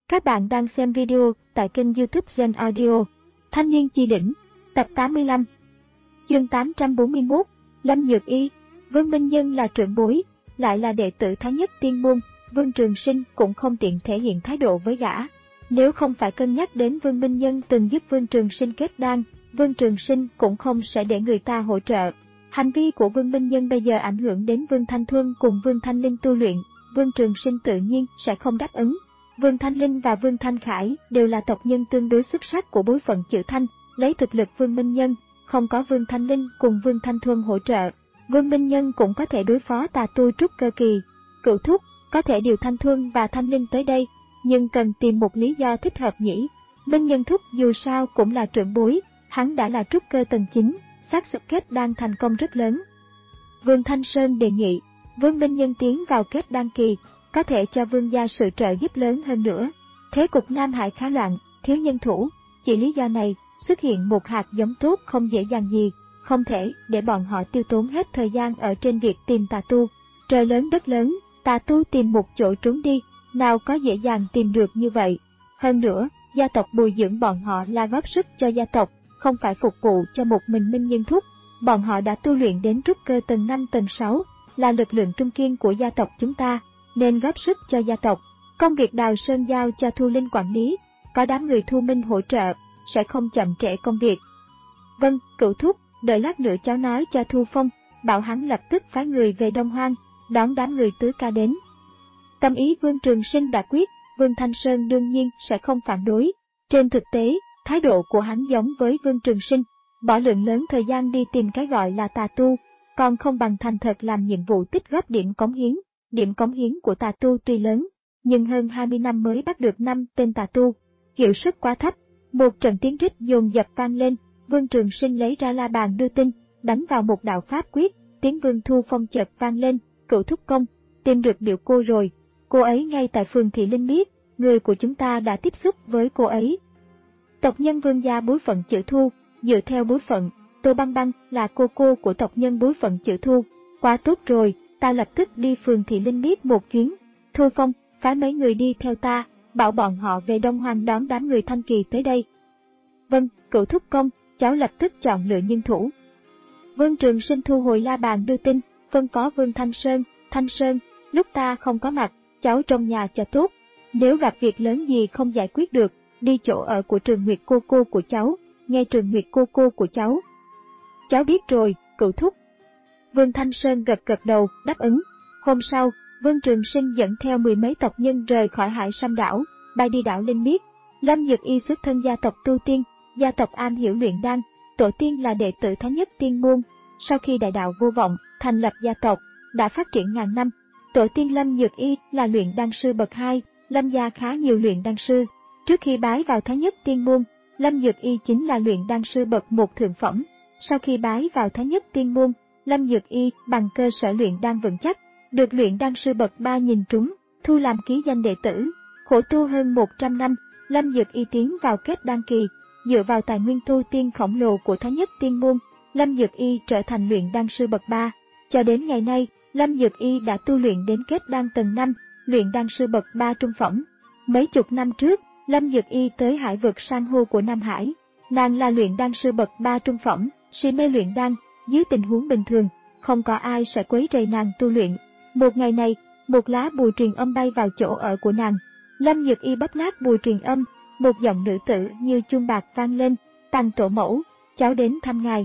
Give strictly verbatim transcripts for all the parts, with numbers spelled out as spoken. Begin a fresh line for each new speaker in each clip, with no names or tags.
Các bạn đang xem video tại kênh YouTube Gen Audio. Thanh niên chi đỉnh, tập tám mươi lăm. Chương tám trăm bốn mươi mốt, Lâm Nhược Y. Vương Minh Nhân là trưởng bối, lại là đệ tử Thái Nhất Tiên Môn, Vương Trường Sinh cũng không tiện thể hiện thái độ với gã. Nếu không phải cân nhắc đến Vương Minh Nhân từng giúp Vương Trường Sinh kết đan, Vương Trường Sinh cũng không sẽ để người ta hỗ trợ. Hành vi của Vương Minh Nhân bây giờ ảnh hưởng đến Vương Thanh Thuân cùng Vương Thanh Linh tu luyện, Vương Trường Sinh tự nhiên sẽ không đáp ứng. Vương Thanh Linh và Vương Thanh Khải đều là tộc nhân tương đối xuất sắc của bối phận Chữ Thanh, lấy thực lực Vương Minh Nhân, không có Vương Thanh Linh cùng Vương Thanh Thuân hỗ trợ, Vương Minh Nhân cũng có thể đối phó tà tu trúc cơ kỳ. Cửu thúc có thể điều Thanh Thuân và Thanh Linh tới đây, nhưng cần tìm một lý do thích hợp nhỉ. Minh Nhân thúc dù sao cũng là trưởng bối, hắn đã là trúc cơ tầng chín, xác suất kết đan thành công rất lớn. Vương Thanh Sơn đề nghị, Vương Minh Nhân tiến vào kết đan kỳ, có thể cho Vương gia sự trợ giúp lớn hơn nữa. Thế cục Nam Hải khá loạn, thiếu nhân thủ, chỉ lý do này, xuất hiện một hạt giống tốt không dễ dàng gì, không thể để bọn họ tiêu tốn hết thời gian ở trên việc tìm tà tu. Trời lớn đất lớn, tà tu tìm một chỗ trốn đi, nào có dễ dàng tìm được như vậy. Hơn nữa, gia tộc bồi dưỡng bọn họ là góp sức cho gia tộc, không phải phục vụ cho một mình Minh Nhân thúc. Bọn họ đã tu luyện đến trúc cơ tầng năm tầng sáu, là lực lượng trung kiên của gia tộc chúng ta, nên góp sức cho gia tộc. Công việc đào sơn giao cho Thu Linh quản lý, có đám người Thu Minh hỗ trợ, sẽ không chậm trễ công việc. Vâng, Cửu thúc, đợi lát nữa cháu nói cho Thu Phong, bảo hắn lập tức phái người về Đông Hoang, đón đám người tứ ca đến. Tâm ý Vương Trường Sinh đã quyết, Vương Thanh Sơn đương nhiên sẽ không phản đối. Trên thực tế, thái độ của hắn giống với Vương Trường Sinh, bỏ lượng lớn thời gian đi tìm cái gọi là tà tu, còn không bằng thành thật làm nhiệm vụ tích góp điểm cống hiến. Điểm cống hiến của tà tu tuy lớn, nhưng hơn hai mươi năm mới bắt được năm tên tà tu, hiệu suất quá thấp. Một trận tiếng rít dồn dập vang lên, Vương Trường Sinh lấy ra la bàn đưa tin, đánh vào một đạo pháp quyết, tiếng Vương Thu Phong chợt vang lên, Cửu thúc công, tìm được biểu cô rồi, cô ấy ngay tại phường Thị Linh biết, người của chúng ta đã tiếp xúc với cô ấy. Tộc nhân Vương gia bối phận Chữ Thu, dựa theo bối phận, Tô Băng Băng là cô cô của tộc nhân bối phận Chữ Thu, quá tốt rồi. Ta lập tức đi phường Thị Linh biết một chuyến. Thu Phong, phái mấy người đi theo ta, bảo bọn họ về Đông Hoang đón đám người Thanh Kỳ tới đây. Vâng, Cửu thúc công, cháu lập tức chọn lựa nhân thủ. Vương Trường Sinh thu hồi la bàn đưa tin, phân phó Vương Thanh Sơn, Thanh Sơn, lúc ta không có mặt, cháu trong nhà cho tốt. Nếu gặp việc lớn gì không giải quyết được, đi chỗ ở của Trường Nguyệt cô cô của cháu, nghe Trường Nguyệt cô cô của cháu. Cháu biết rồi, Cửu thúc. Vương Thanh Sơn gật gật đầu, đáp ứng. Hôm sau, Vương Trường Sinh dẫn theo mười mấy tộc nhân rời khỏi Hải Sam đảo, bay đi đảo Linh Miết. Lâm Nhược Y xuất thân gia tộc tu tiên, gia tộc am hiểu luyện đan, tổ tiên là đệ tử Thái Nhất Tiên Môn. Sau khi đại đạo vô vọng, thành lập gia tộc, đã phát triển ngàn năm. Tổ tiên Lâm Nhược Y là luyện đan sư bậc hai, Lâm gia khá nhiều luyện đan sư. Trước khi bái vào Thái Nhất Tiên Môn, Lâm Nhược Y chính là luyện đan sư bậc một thượng phẩm. Sau khi bái vào Thái Nhất Tiên Môn, Lâm Nhược Y bằng cơ sở luyện đan vững chắc, được luyện đan sư bậc ba nhìn trúng, thu làm ký danh đệ tử. Khổ tu hơn một trăm năm, Lâm Nhược Y tiến vào kết đan kỳ, dựa vào tài nguyên tu tiên khổng lồ của Thái Nhất Tiên Môn, Lâm Nhược Y trở thành luyện đan sư bậc ba. Cho đến ngày nay, Lâm Nhược Y đã tu luyện đến kết đan tầng năm, luyện đan sư bậc ba trung phẩm. Mấy chục năm trước, Lâm Nhược Y tới hải vực san hô của Nam Hải, nàng là luyện đan sư bậc ba trung phẩm, si mê luyện đan. Dưới tình huống bình thường, không có ai sẽ quấy rầy nàng tu luyện. Một ngày này, một lá bùa truyền âm bay vào chỗ ở của nàng. Lâm Nhược Y bóp nát bùa truyền âm, một giọng nữ tử như chuông bạc vang lên, "Tằng tổ mẫu, cháu đến thăm ngài."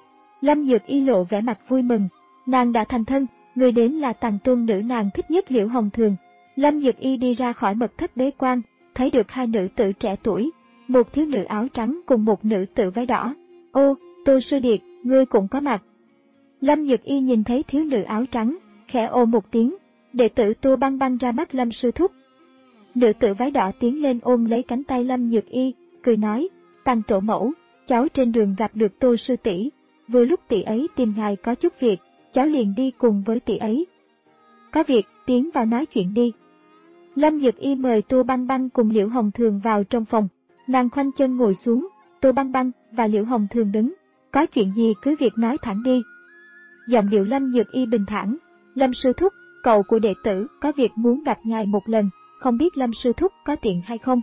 Lâm Nhược Y lộ vẻ mặt vui mừng, nàng đã thành thân, người đến là Tằng tôn nữ nàng thích nhất Liễu Hồng Thường. Lâm Nhược Y đi ra khỏi mật thất bế quan, thấy được hai nữ tử trẻ tuổi, một thiếu nữ áo trắng cùng một nữ tử váy đỏ. "Ô, Tô Sư Điệt, ngươi cũng có mặt." Lâm Nhược Y nhìn thấy thiếu nữ áo trắng, khẽ ồ một tiếng, đệ tử Tô Băng Băng ra mắt Lâm sư thúc. Nữ tử váy đỏ tiến lên ôm lấy cánh tay Lâm Nhược Y, cười nói, "Tằng tổ mẫu, cháu trên đường gặp được Tô sư tỷ, vừa lúc tỷ ấy tìm ngài có chút việc, cháu liền đi cùng với tỷ ấy." "Có việc, tiến vào nói chuyện đi." Lâm Nhược Y mời Tô Băng Băng cùng Liễu Hồng Thường vào trong phòng, nàng khoanh chân ngồi xuống, Tô Băng Băng và Liễu Hồng Thường đứng. "Có chuyện gì cứ việc nói thẳng đi." Giọng điệu Lâm Nhược Y bình thản, "Lâm sư thúc, cậu của đệ tử có việc muốn gặp ngài một lần." không biết Lâm sư thúc có tiện hay không?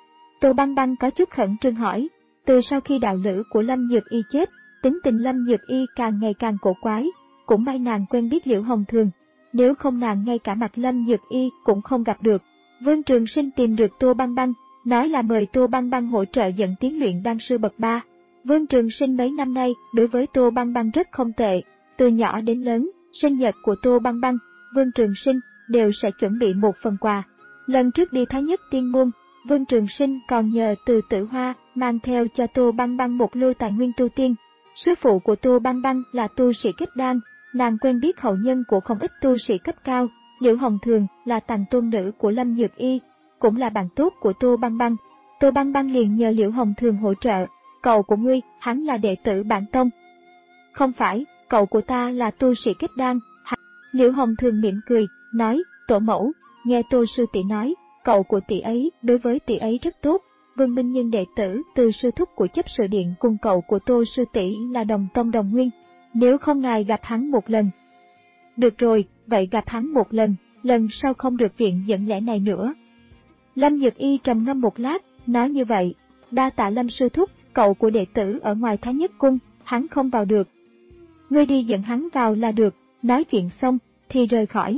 Tô Băng Băng có chút khẩn trương hỏi, từ sau khi đạo lữ của Lâm Dược Y chết, tính tình Lâm Dược Y càng ngày càng cổ quái, cũng may nàng quen biết Liễu Hồng Thường, nếu không nàng ngay cả mặt Lâm Dược Y cũng không gặp được. Vương Trường Sinh tìm được Tô Băng Băng, nói là mời Tô Băng Băng hỗ trợ dẫn tiến luyện đan sư bậc ba. Vương Trường Sinh mấy năm nay đối với Tô Băng Băng rất không tệ, từ nhỏ đến lớn, sinh nhật của Tô Băng Băng, Vương Trường Sinh đều sẽ chuẩn bị một phần quà. Lần trước đi Thái Nhất Tiên Môn, Vương Trường Sinh còn nhờ Từ Tử Hoa mang theo cho Tô Băng Băng một lô tài nguyên tu tiên. Sư phụ của Tô Băng Băng là tu sĩ kết đan, nàng quen biết hậu nhân của không ít tu sĩ cấp cao. Liễu Hồng Thường là tàng tôn nữ của Lâm Dược Y, cũng là bạn tốt của Tô Băng Băng. Tô Băng Băng liền nhờ Liễu Hồng Thường hỗ trợ. Cậu của ngươi, hắn là đệ tử bản tông. Không phải, cậu của ta là tu sĩ kết đan. Liễu Hồng Thường mỉm cười, nói, tổ mẫu, nghe Tô sư tỷ nói, cậu của tỷ ấy đối với tỷ ấy rất tốt. Vương Minh Nhân đệ tử từ sư thúc của chấp sự điện cùng cậu của Tô sư tỷ là đồng tông đồng nguyên. Nếu không ngài gặp hắn một lần. Được rồi, vậy gặp hắn một lần, lần sau không được viện dẫn lẽ này nữa. Lâm Dược Y trầm ngâm một lát, nói như vậy, đa tạ Lâm sư thúc, cậu của đệ tử ở ngoài Thái Nhất Cung, hắn không vào được. Ngươi đi dẫn hắn vào là được, nói chuyện xong, thì rời khỏi.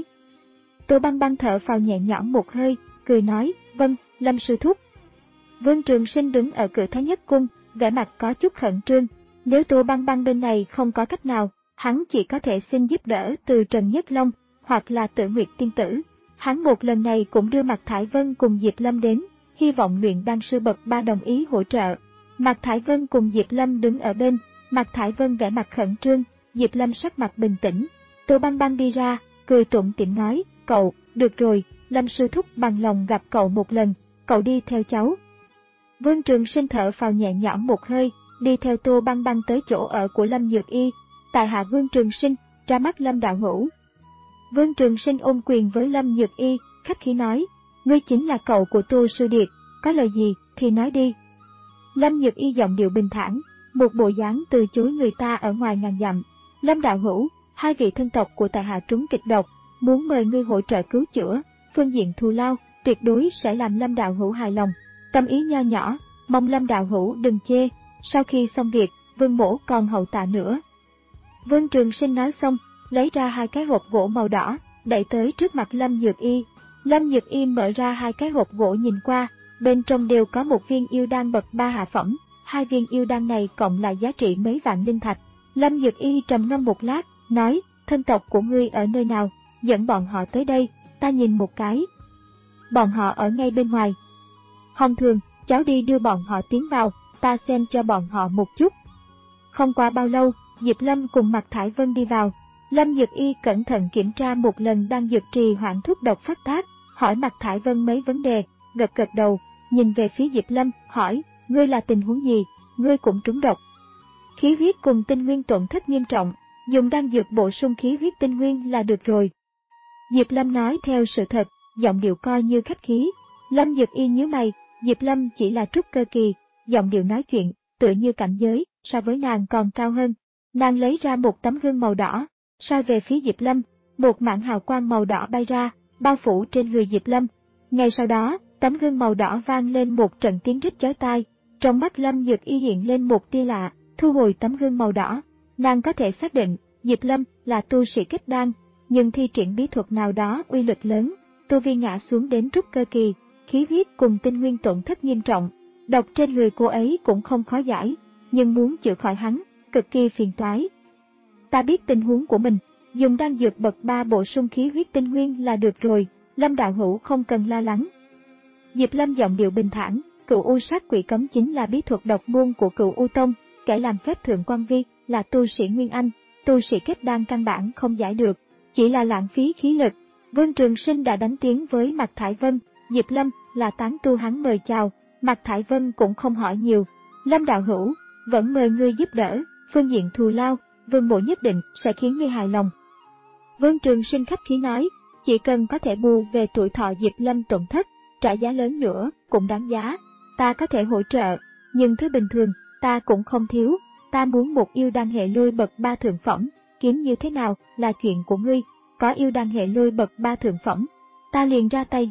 Tô Băng Băng thở phào nhẹ nhõm một hơi, cười nói, vâng, Lâm sư thúc. Vương Trường Sinh đứng ở cửa Thái Nhất Cung, vẻ mặt có chút khẩn trương. Nếu Tô Băng Băng bên này không có cách nào, hắn chỉ có thể xin giúp đỡ từ Trần Nhất Long, hoặc là Tử Nguyệt Tiên Tử. Hắn một lần này cũng đưa Mạc Thải Vân cùng Diệp Lâm đến, hy vọng luyện đan sư bậc ba đồng ý hỗ trợ. Mạc Thải Vân cùng Diệp Lâm đứng ở bên, Mạc Thải Vân vẻ mặt khẩn trương, Diệp Lâm sắc mặt bình tĩnh. Tô Băng Băng đi ra, cười tủm tỉm nói, cậu, được rồi, Lâm sư thúc bằng lòng gặp cậu một lần, cậu đi theo cháu. Vương Trường Sinh thở phào nhẹ nhõm một hơi, đi theo Tô Băng Băng tới chỗ ở của Lâm Dược Y. Tại hạ Vương Trường Sinh, ra mắt Lâm đạo hữu. Vương Trường Sinh ôm quyền với Lâm Dược Y, khách khí nói, ngươi chính là cậu của Tô sư điệt, có lời gì thì nói đi. Lâm Dược Y giọng điệu bình thản, một bộ dáng từ chối người ta ở ngoài ngàn dặm. Lâm đạo hữu, hai vị thân tộc của tại hạ trúng kịch độc, muốn mời ngươi hỗ trợ cứu chữa, phương diện thù lao tuyệt đối sẽ làm Lâm đạo hữu hài lòng. Tâm ý nho nhỏ, mong Lâm đạo hữu đừng chê. Sau khi xong việc, Vương mỗ còn hậu tạ nữa. Vương Trường Sinh nói xong, lấy ra hai cái hộp gỗ màu đỏ, đẩy tới trước mặt Lâm Dược Y. Lâm Dược Y mở ra hai cái hộp gỗ nhìn qua, bên trong đều có một viên yêu đan bậc ba hạ phẩm, hai viên yêu đan này cộng lại giá trị mấy vạn linh thạch. Lâm Dược Y trầm ngâm một lát, nói, thân tộc của ngươi ở nơi nào, dẫn bọn họ tới đây, ta nhìn một cái. Bọn họ ở ngay bên ngoài. Hồng Thường, cháu đi đưa bọn họ tiến vào, ta xem cho bọn họ một chút. Không qua bao lâu, Diệp Lâm cùng Mạc Thải Vân đi vào. Lâm Dược Y cẩn thận kiểm tra một lần đang dược trì hoãn thuốc độc phát tác, hỏi Mạc Thải Vân mấy vấn đề, gật gật đầu, nhìn về phía Diệp Lâm, hỏi, ngươi là tình huống gì, ngươi cũng trúng độc. Khí huyết cùng tinh nguyên tổn thất nghiêm trọng, dùng đan dược bổ sung khí huyết tinh nguyên là được rồi. Diệp Lâm nói theo sự thật, giọng điệu coi như khách khí. Lâm Dược Y nhíu mày, Diệp Lâm chỉ là trúc cơ kỳ, giọng điệu nói chuyện, tựa như cảnh giới, so với nàng còn cao hơn. Nàng lấy ra một tấm gương màu đỏ, soi về phía Diệp Lâm, một mảng hào quang màu đỏ bay ra, bao phủ trên người Diệp Lâm. Ngay sau đó, tấm gương màu đỏ vang lên một trận tiếng rít chói tai, trong mắt Lâm Dược Y hiện lên một tia lạ, thu hồi tấm gương màu đỏ. Nàng có thể xác định, Diệp Lâm là tu sĩ kết đan, nhưng thi triển bí thuật nào đó uy lực lớn, tu vi ngã xuống đến trúc cơ kỳ, khí huyết cùng tinh nguyên tổn thất nghiêm trọng. Độc trên người cô ấy cũng không khó giải, nhưng muốn chữa khỏi hắn, cực kỳ phiền toái. Ta biết tình huống của mình, dùng đan dược bậc ba bổ sung khí huyết tinh nguyên là được rồi, Lâm đạo hữu không cần lo lắng. Diệp Lâm giọng điệu bình thản, Cửu U Sát Quỷ Cấm chính là bí thuật độc môn của Cửu U Tông, kẻ làm phép thượng quan vi là tu sĩ Nguyên Anh, tu sĩ kết đan căn bản không giải được, chỉ là lãng phí khí lực. Vương Trường Sinh đã đánh tiếng với Mạc Thải Vân, Diệp Lâm là tán tu hắn mời chào, Mạc Thải Vân cũng không hỏi nhiều. Lâm đạo hữu, vẫn mời ngươi giúp đỡ, phương diện thù lao, Vương mộ nhất định sẽ khiến ngươi hài lòng. Vương Trường Sinh khách khí nói, chỉ cần có thể bù về tuổi thọ Diệp Lâm tổn thất, trả giá lớn nữa cũng đáng giá. Ta có thể hỗ trợ, nhưng thứ bình thường ta cũng không thiếu. Ta muốn một yêu đan hệ lôi bậc ba thượng phẩm, kiếm như thế nào là chuyện của ngươi. Có yêu đan hệ lôi bậc ba thượng phẩm, ta liền ra tay giúp.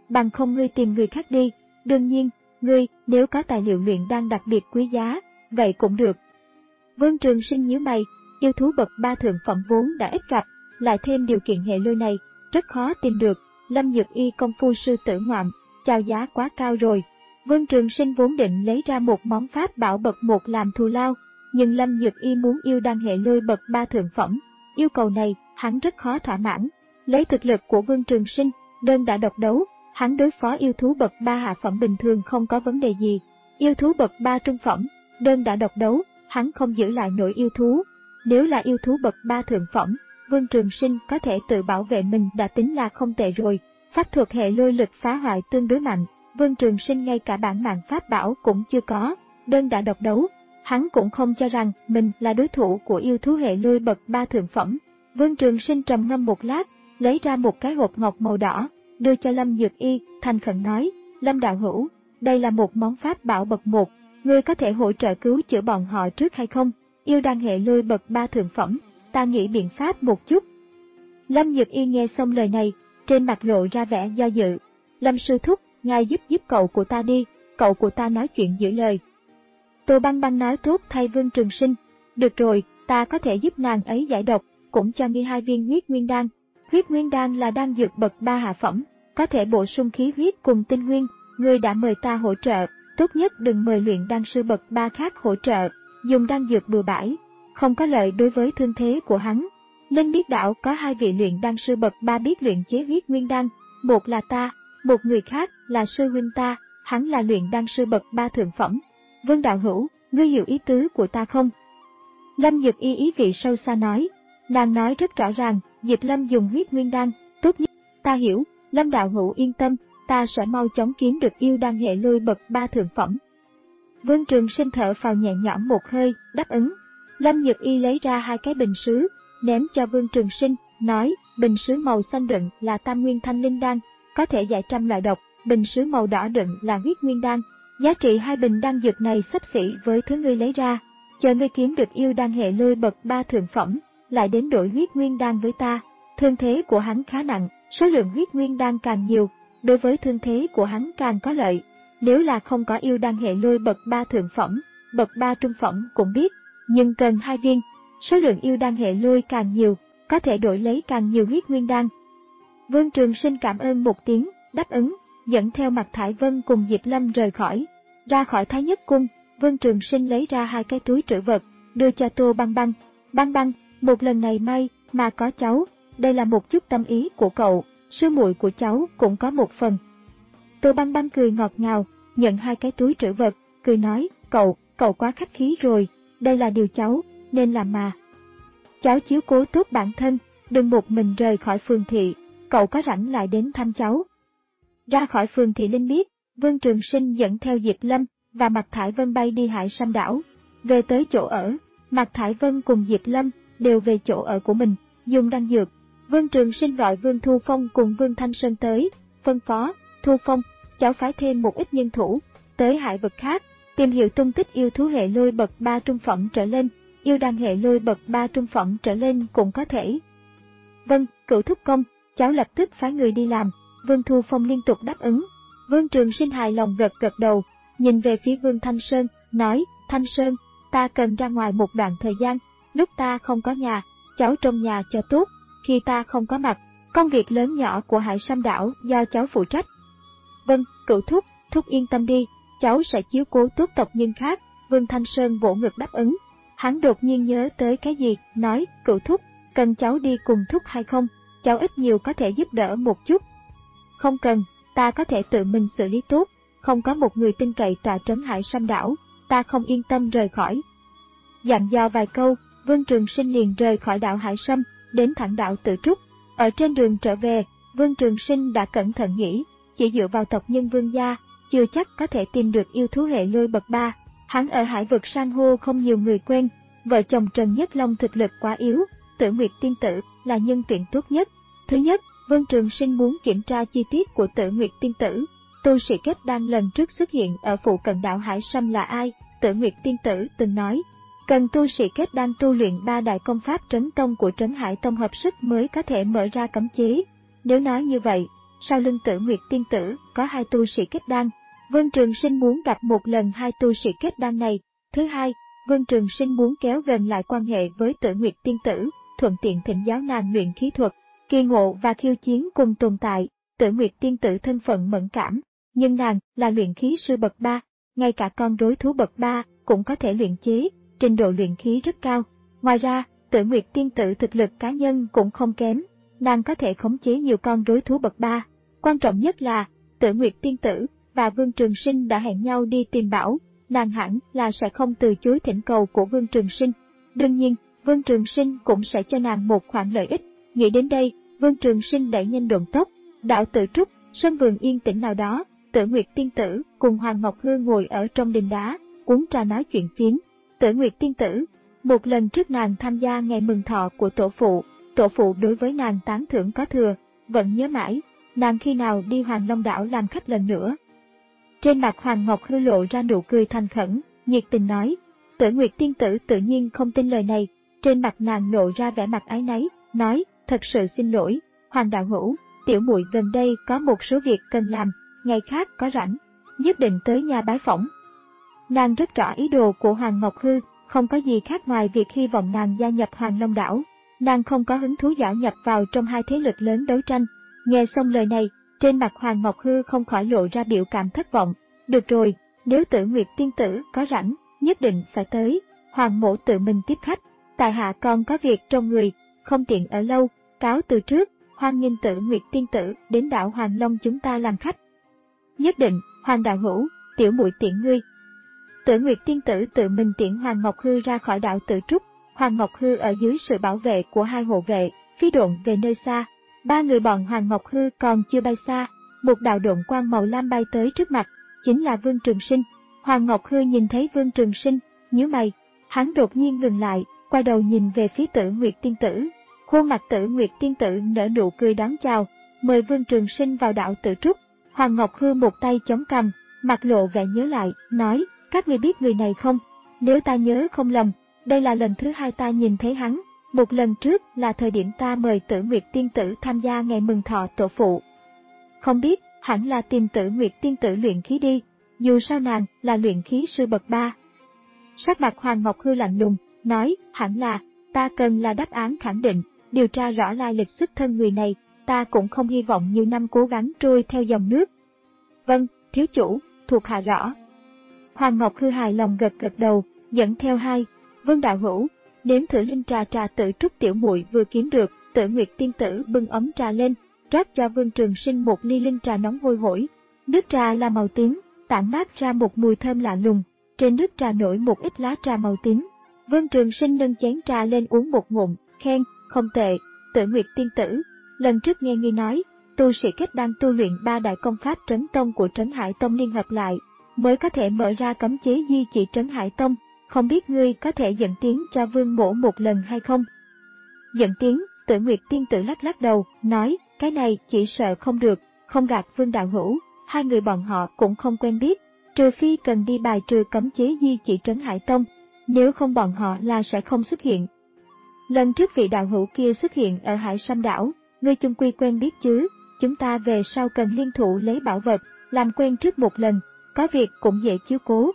bằng không ngươi tìm người khác đi. Đương nhiên, ngươi, nếu có tài liệu luyện đan đặc biệt quý giá, vậy cũng được. Vương Trường Sinh nhíu mày, yêu thú bậc ba thượng phẩm vốn đã ít gặp, lại thêm điều kiện hệ lôi này, rất khó tìm được. Lâm Dược Y công phu sư tử ngoạm, chào giá quá cao rồi. Vương Trường Sinh vốn định lấy ra một món pháp bảo bậc một làm thù lao, nhưng Lâm Dược Y muốn yêu đan hệ lôi bậc ba thượng phẩm, yêu cầu này hắn rất khó thỏa mãn. Lấy thực lực của Vương Trường Sinh, đơn đã độc đấu, hắn đối phó yêu thú bậc ba hạ phẩm bình thường không có vấn đề gì. Yêu thú bậc ba trung phẩm, đơn đã độc đấu, hắn không giữ lại nổi yêu thú. Nếu là yêu thú bậc ba thượng phẩm, Vương Trường Sinh có thể tự bảo vệ mình đã tính là không tệ rồi. Pháp thuật hệ lôi lực phá hoại tương đối mạnh, Vương Trường Sinh ngay cả bản mạng pháp bảo cũng chưa có, đơn đã độc đấu, hắn cũng không cho rằng mình là đối thủ của yêu thú hệ lôi bậc ba thượng phẩm. Vương Trường Sinh trầm ngâm một lát, lấy ra một cái hộp ngọc màu đỏ, đưa cho Lâm Dược Y, thành khẩn nói, Lâm đạo hữu, đây là một món pháp bảo bậc một, ngươi có thể hỗ trợ cứu chữa bọn họ trước hay không? Yêu đan hệ lôi bậc ba thượng phẩm, ta nghĩ biện pháp một chút. Lâm Dược Y nghe xong lời này, trên mặt lộ ra vẻ do dự. Lâm sư thúc, ngài giúp giúp cậu của ta đi, cậu của ta nói chuyện giữ lời. Tô Băng Băng nói tốt thay Vương Trường Sinh, được rồi, ta có thể giúp nàng ấy giải độc, cũng cho ngươi hai viên huyết nguyên đan. Huyết nguyên đan là đan dược bậc ba hạ phẩm, có thể bổ sung khí huyết cùng tinh nguyên, ngươi đã mời ta hỗ trợ, tốt nhất đừng mời luyện đan sư bậc ba khác hỗ trợ, dùng đan dược bừa bãi, không có lợi đối với thương thế của hắn. Linh biết đảo có hai vị luyện đan sư bậc ba biết luyện chế huyết nguyên đan, một là ta, một người khác là sư huynh ta, hắn là luyện đan sư bậc ba thượng phẩm. Vương đạo hữu, ngươi hiểu ý tứ của ta không? Lâm Dược Y ý vị sâu xa nói, nàng nói rất rõ ràng, Diệp Lâm dùng huyết nguyên đan, tốt nhất, ta hiểu, Lâm đạo hữu yên tâm, ta sẽ mau chóng kiếm được yêu đan hệ lôi bậc ba thượng phẩm. Vương Trường Sinh thở phào nhẹ nhõm một hơi, đáp ứng. Lâm Dược Y lấy ra hai cái bình sứ, ném cho Vương Trường Sinh, nói, bình sứ màu xanh đựng là tam nguyên thanh linh đan, có thể giải trăm loại độc, bình sứ màu đỏ đựng là huyết nguyên đan. Giá trị hai bình đan dược này xấp xỉ với thứ ngươi lấy ra, chờ ngươi kiếm được yêu đan hệ lôi bậc ba thượng phẩm, lại đến đổi huyết nguyên đan với ta. Thương thế của hắn khá nặng, số lượng huyết nguyên đan càng nhiều, đối với thương thế của hắn càng có lợi. Nếu là không có yêu đan hệ lôi bậc ba thượng phẩm, bậc ba trung phẩm cũng biết, nhưng cần hai viên, số lượng yêu đan hệ lôi càng nhiều, có thể đổi lấy càng nhiều huyết nguyên đan. Vương Trường Sinh cảm ơn một tiếng, đáp ứng, dẫn theo Mạc Thải Vân cùng Diệp Lâm rời khỏi. Ra khỏi Thái Nhất Cung, Vương Trường Sinh lấy ra hai cái túi trữ vật, đưa cho Tô Băng Băng. Băng Băng, một lần này may mà có cháu, đây là một chút tâm ý của cậu, sư muội của cháu cũng có một phần. Tô Băng Băng cười ngọt ngào, nhận hai cái túi trữ vật, cười nói, cậu, cậu quá khách khí rồi, đây là điều cháu nên làm mà. Cháu chiếu cố tốt bản thân, đừng một mình rời khỏi phường thị, cậu có rảnh lại đến thăm cháu. Ra khỏi phường thị Linh biết, Vương Trường Sinh dẫn theo Diệp Lâm và Mạc Thải Vân bay đi Hải Sâm đảo. Về tới chỗ ở, Mạc Thải Vân cùng Diệp Lâm đều về chỗ ở của mình, dùng đan dược. Vương Trường Sinh gọi Vương Thu Phong cùng Vương Thanh Sơn tới, phân phó, Thu Phong, cháu phái thêm một ít nhân thủ, tới hải vực khác, tìm hiểu tung tích yêu thú hệ lôi bậc ba trung phẩm trở lên, yêu đan hệ lôi bậc ba trung phẩm trở lên cũng có thể. Vâng, cửu thúc công, cháu lập tức phái người đi làm. Vương Thu Phong liên tục đáp ứng. Vương Trường Sinh hài lòng gật gật đầu, nhìn về phía Vương Thanh Sơn, nói, Thanh Sơn, ta cần ra ngoài một đoạn thời gian, lúc ta không có nhà, cháu trong nhà cho tốt, khi ta không có mặt, công việc lớn nhỏ của Hải Sâm đảo do cháu phụ trách. Vâng, cửu thúc, thúc yên tâm đi, cháu sẽ chiếu cố tốt tộc nhân khác. Vương Thanh Sơn vỗ ngực đáp ứng. Hắn đột nhiên nhớ tới cái gì, nói, cửu thúc, cần cháu đi cùng thúc hay không, cháu ít nhiều có thể giúp đỡ một chút. Không cần, ta có thể tự mình xử lý tốt, không có một người tin cậy tọa trấn Hải Sâm đảo, ta không yên tâm rời khỏi. Dặn dò vài câu, Vương Trường Sinh liền rời khỏi đảo Hải Sâm, đến thẳng đảo Tự Trúc. Ở trên đường trở về, Vương Trường Sinh đã cẩn thận nghĩ, chỉ dựa vào tộc nhân Vương gia, chưa chắc có thể tìm được yêu thú hệ lôi bậc ba. Hắn ở hải vực san hô không nhiều người quen, vợ chồng Trần Nhất Long thực lực quá yếu, Tử Nguyệt tiên tử là nhân tuyển tốt nhất. Thứ nhất, Vương Trường Sinh muốn kiểm tra chi tiết của Tử Nguyệt tiên tử. Tu sĩ kết đan lần trước xuất hiện ở phụ cận đảo Hải Sâm là ai? Tử Nguyệt tiên tử từng nói, cần tu sĩ kết đan tu luyện ba đại công pháp trấn tông của Trấn Hải Tông hợp sức mới có thể mở ra cấm chế. Nếu nói như vậy, sau lưng Tử Nguyệt tiên tử có hai tu sĩ kết đan. Vương Trường Sinh muốn gặp một lần hai tu sĩ kết đan này. Thứ hai, Vương Trường Sinh muốn kéo gần lại quan hệ với Tử Nguyệt tiên tử, thuận tiện thỉnh giáo nàng luyện khí thuật. Kỳ ngộ và khiêu chiến cùng tồn tại, Tử Nguyệt tiên tử thân phận mẫn cảm, nhưng nàng là luyện khí sư bậc ba, ngay cả con rối thú bậc ba cũng có thể luyện chế, trình độ luyện khí rất cao. Ngoài ra, Tử Nguyệt tiên tử thực lực cá nhân cũng không kém, nàng có thể khống chế nhiều con rối thú bậc ba. Quan trọng nhất là, Tử Nguyệt tiên tử và Vương Trường Sinh đã hẹn nhau đi tìm bảo, nàng hẳn là sẽ không từ chối thỉnh cầu của Vương Trường Sinh. Đương nhiên, Vương Trường Sinh cũng sẽ cho nàng một khoản lợi ích. Nghĩ đến đây, Vương Trường Sinh đẩy nhanh độn tốc, đảo Tử Trúc, sân vườn yên tĩnh nào đó, Tử Nguyệt tiên tử cùng Hoàng Ngọc Hư ngồi ở trong đình đá, uống trà nói chuyện phiếm. Tử Nguyệt tiên tử, một lần trước nàng tham gia ngày mừng thọ của tổ phụ, tổ phụ đối với nàng tán thưởng có thừa, vẫn nhớ mãi, nàng khi nào đi Hoàng Long đảo làm khách lần nữa. Trên mặt Hoàng Ngọc Hư lộ ra nụ cười thành khẩn, nhiệt tình nói. Tử Nguyệt tiên tử tự nhiên không tin lời này, trên mặt nàng lộ ra vẻ mặt áy náy, nói, thật sự xin lỗi, Hoàng đạo hữu, tiểu muội gần đây có một số việc cần làm, ngày khác có rảnh, nhất định tới nhà bái phỏng. Nàng rất rõ ý đồ của Hoàng Ngọc Hư, không có gì khác ngoài việc hy vọng nàng gia nhập Hoàng Long đảo. Nàng không có hứng thú dạo nhập vào trong hai thế lực lớn đấu tranh. Nghe xong lời này, trên mặt Hoàng Ngọc Hư không khỏi lộ ra biểu cảm thất vọng. Được rồi, nếu Tử Nguyệt tiên tử có rảnh, nhất định phải tới. Hoàng mỗ tự mình tiếp khách, tại hạ còn có việc trong người, không tiện ở lâu, cáo từ trước, hoan nghênh Tử Nguyệt tiên tử đến đảo Hoàng Long chúng ta làm khách. Nhất định, Hoàng đạo hữu, tiểu muội tiễn ngươi. Tử Nguyệt tiên tử tự mình tiễn Hoàng Ngọc Hư ra khỏi đảo Tử Trúc. Hoàng Ngọc Hư ở dưới sự bảo vệ của hai hộ vệ, phi độn về nơi xa. Ba người bọn Hoàng Ngọc Hư còn chưa bay xa, một đạo độn quang màu lam bay tới trước mặt, chính là Vương Trường Sinh. Hoàng Ngọc Hư nhìn thấy Vương Trường Sinh, nhíu mày, hắn đột nhiên ngừng lại, quay đầu nhìn về phía Tử Nguyệt tiên tử. Khuôn mặt Tử Nguyệt tiên tử nở nụ cười đón chào, mời Vương Trường Sinh vào đảo Tử Trúc. Hoàng Ngọc Hư một tay chống cằm, mặt lộ vẻ nhớ lại, nói, các người biết người này không? Nếu ta nhớ không lầm, đây là lần thứ hai ta nhìn thấy hắn, một lần trước là thời điểm ta mời Tử Nguyệt tiên tử tham gia ngày mừng thọ tổ phụ. Không biết, hẳn là tìm Tử Nguyệt tiên tử luyện khí đi, dù sao nàng là luyện khí sư bậc ba. Sắc mặt Hoàng Ngọc Hư lạnh lùng, nói, hẳn là, ta cần là đáp án khẳng định, điều tra rõ lai lịch xuất thân người này, ta cũng không hy vọng nhiều năm cố gắng trôi theo dòng nước. Vâng, thiếu chủ, thuộc hạ rõ. Hoàng Ngọc Hư hài lòng gật gật đầu, dẫn theo hai, Vương đạo hữu, nếm thử linh trà trà Tử Trúc tiểu muội vừa kiếm được. Tử Nguyệt tiên tử bưng ấm trà lên, rót cho Vương Trường Sinh một ly linh trà nóng hôi hổi. Nước trà là màu tím, tản mát ra một mùi thơm lạ lùng, trên nước trà nổi một ít lá trà màu tím. Vương Trường Sinh nâng chén trà lên uống một ngụm, khen, không tệ, Tử Nguyệt tiên tử, lần trước nghe ngươi nói, tu sĩ kết đan tu luyện ba đại công pháp Trấn Tông của Trấn Hải Tông liên hợp lại, mới có thể mở ra cấm chế di chỉ Trấn Hải Tông, không biết ngươi có thể dẫn tiếng cho Vương mỗ một lần hay không? Dẫn tiếng, Tử Nguyệt tiên tử lắc lắc đầu, nói, cái này chỉ sợ không được, không gạt Vương đạo hữu, hai người bọn họ cũng không quen biết, trừ phi cần đi bài trừ cấm chế di chỉ Trấn Hải Tông, nếu không bọn họ là sẽ không xuất hiện. Lần trước vị đạo hữu kia xuất hiện ở Hải Sam đảo, ngươi chung quy quen biết chứ, chúng ta về sau cần liên thủ lấy bảo vật, làm quen trước một lần, có việc cũng dễ chiếu cố.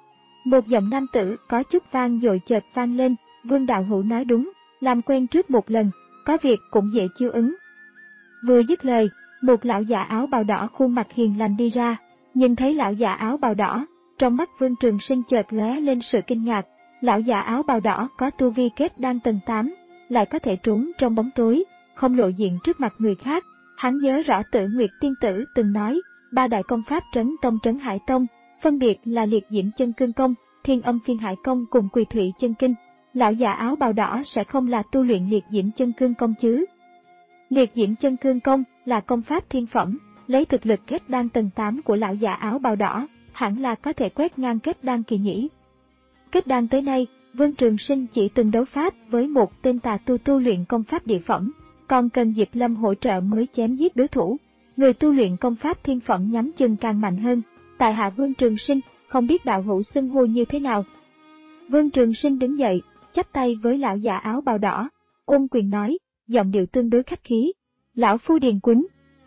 Một giọng nam tử có chút vang dội chợt vang lên, Vương đạo hữu nói đúng, làm quen trước một lần, có việc cũng dễ chiếu ứng. Vừa dứt lời, một lão già áo bào đỏ khuôn mặt hiền lành đi ra, nhìn thấy lão già áo bào đỏ, trong mắt Vương Trường Sinh chợt lóe lên sự kinh ngạc. Lão già áo bào đỏ có tu vi kết đan tầng tám, lại có thể trốn trong bóng tối, không lộ diện trước mặt người khác. Hắn nhớ rõ Tử Nguyệt tiên tử từng nói, ba đại công pháp Trấn Tông Trấn Hải Tông, phân biệt là Liệt Diễm Chân Cương Công, Thiên Âm Phiên Hải Công cùng Quỳ Thủy Chân Kinh. Lão già áo bào đỏ sẽ không là tu luyện Liệt Diễm Chân Cương Công chứ? Liệt Diễm Chân Cương Công là công pháp thiên phẩm, lấy thực lực kết đan tầng tám của lão già áo bào đỏ, hẳn là có thể quét ngang kết đan kỳ nhĩ. Kết đan tới nay, Vương Trường Sinh chỉ từng đấu pháp với một tên tà tu tu luyện công pháp địa phẩm, còn cần Diệp Lâm hỗ trợ mới chém giết đối thủ. Người tu luyện công pháp thiên phẩm nhắm chừng càng mạnh hơn. Tại hạ Vương Trường Sinh, không biết đạo hữu xưng hô như thế nào. Vương Trường Sinh đứng dậy, chắp tay với lão già áo bào đỏ, ôm quyền nói, giọng điệu tương đối khách khí. Lão phu Điền Quýnh.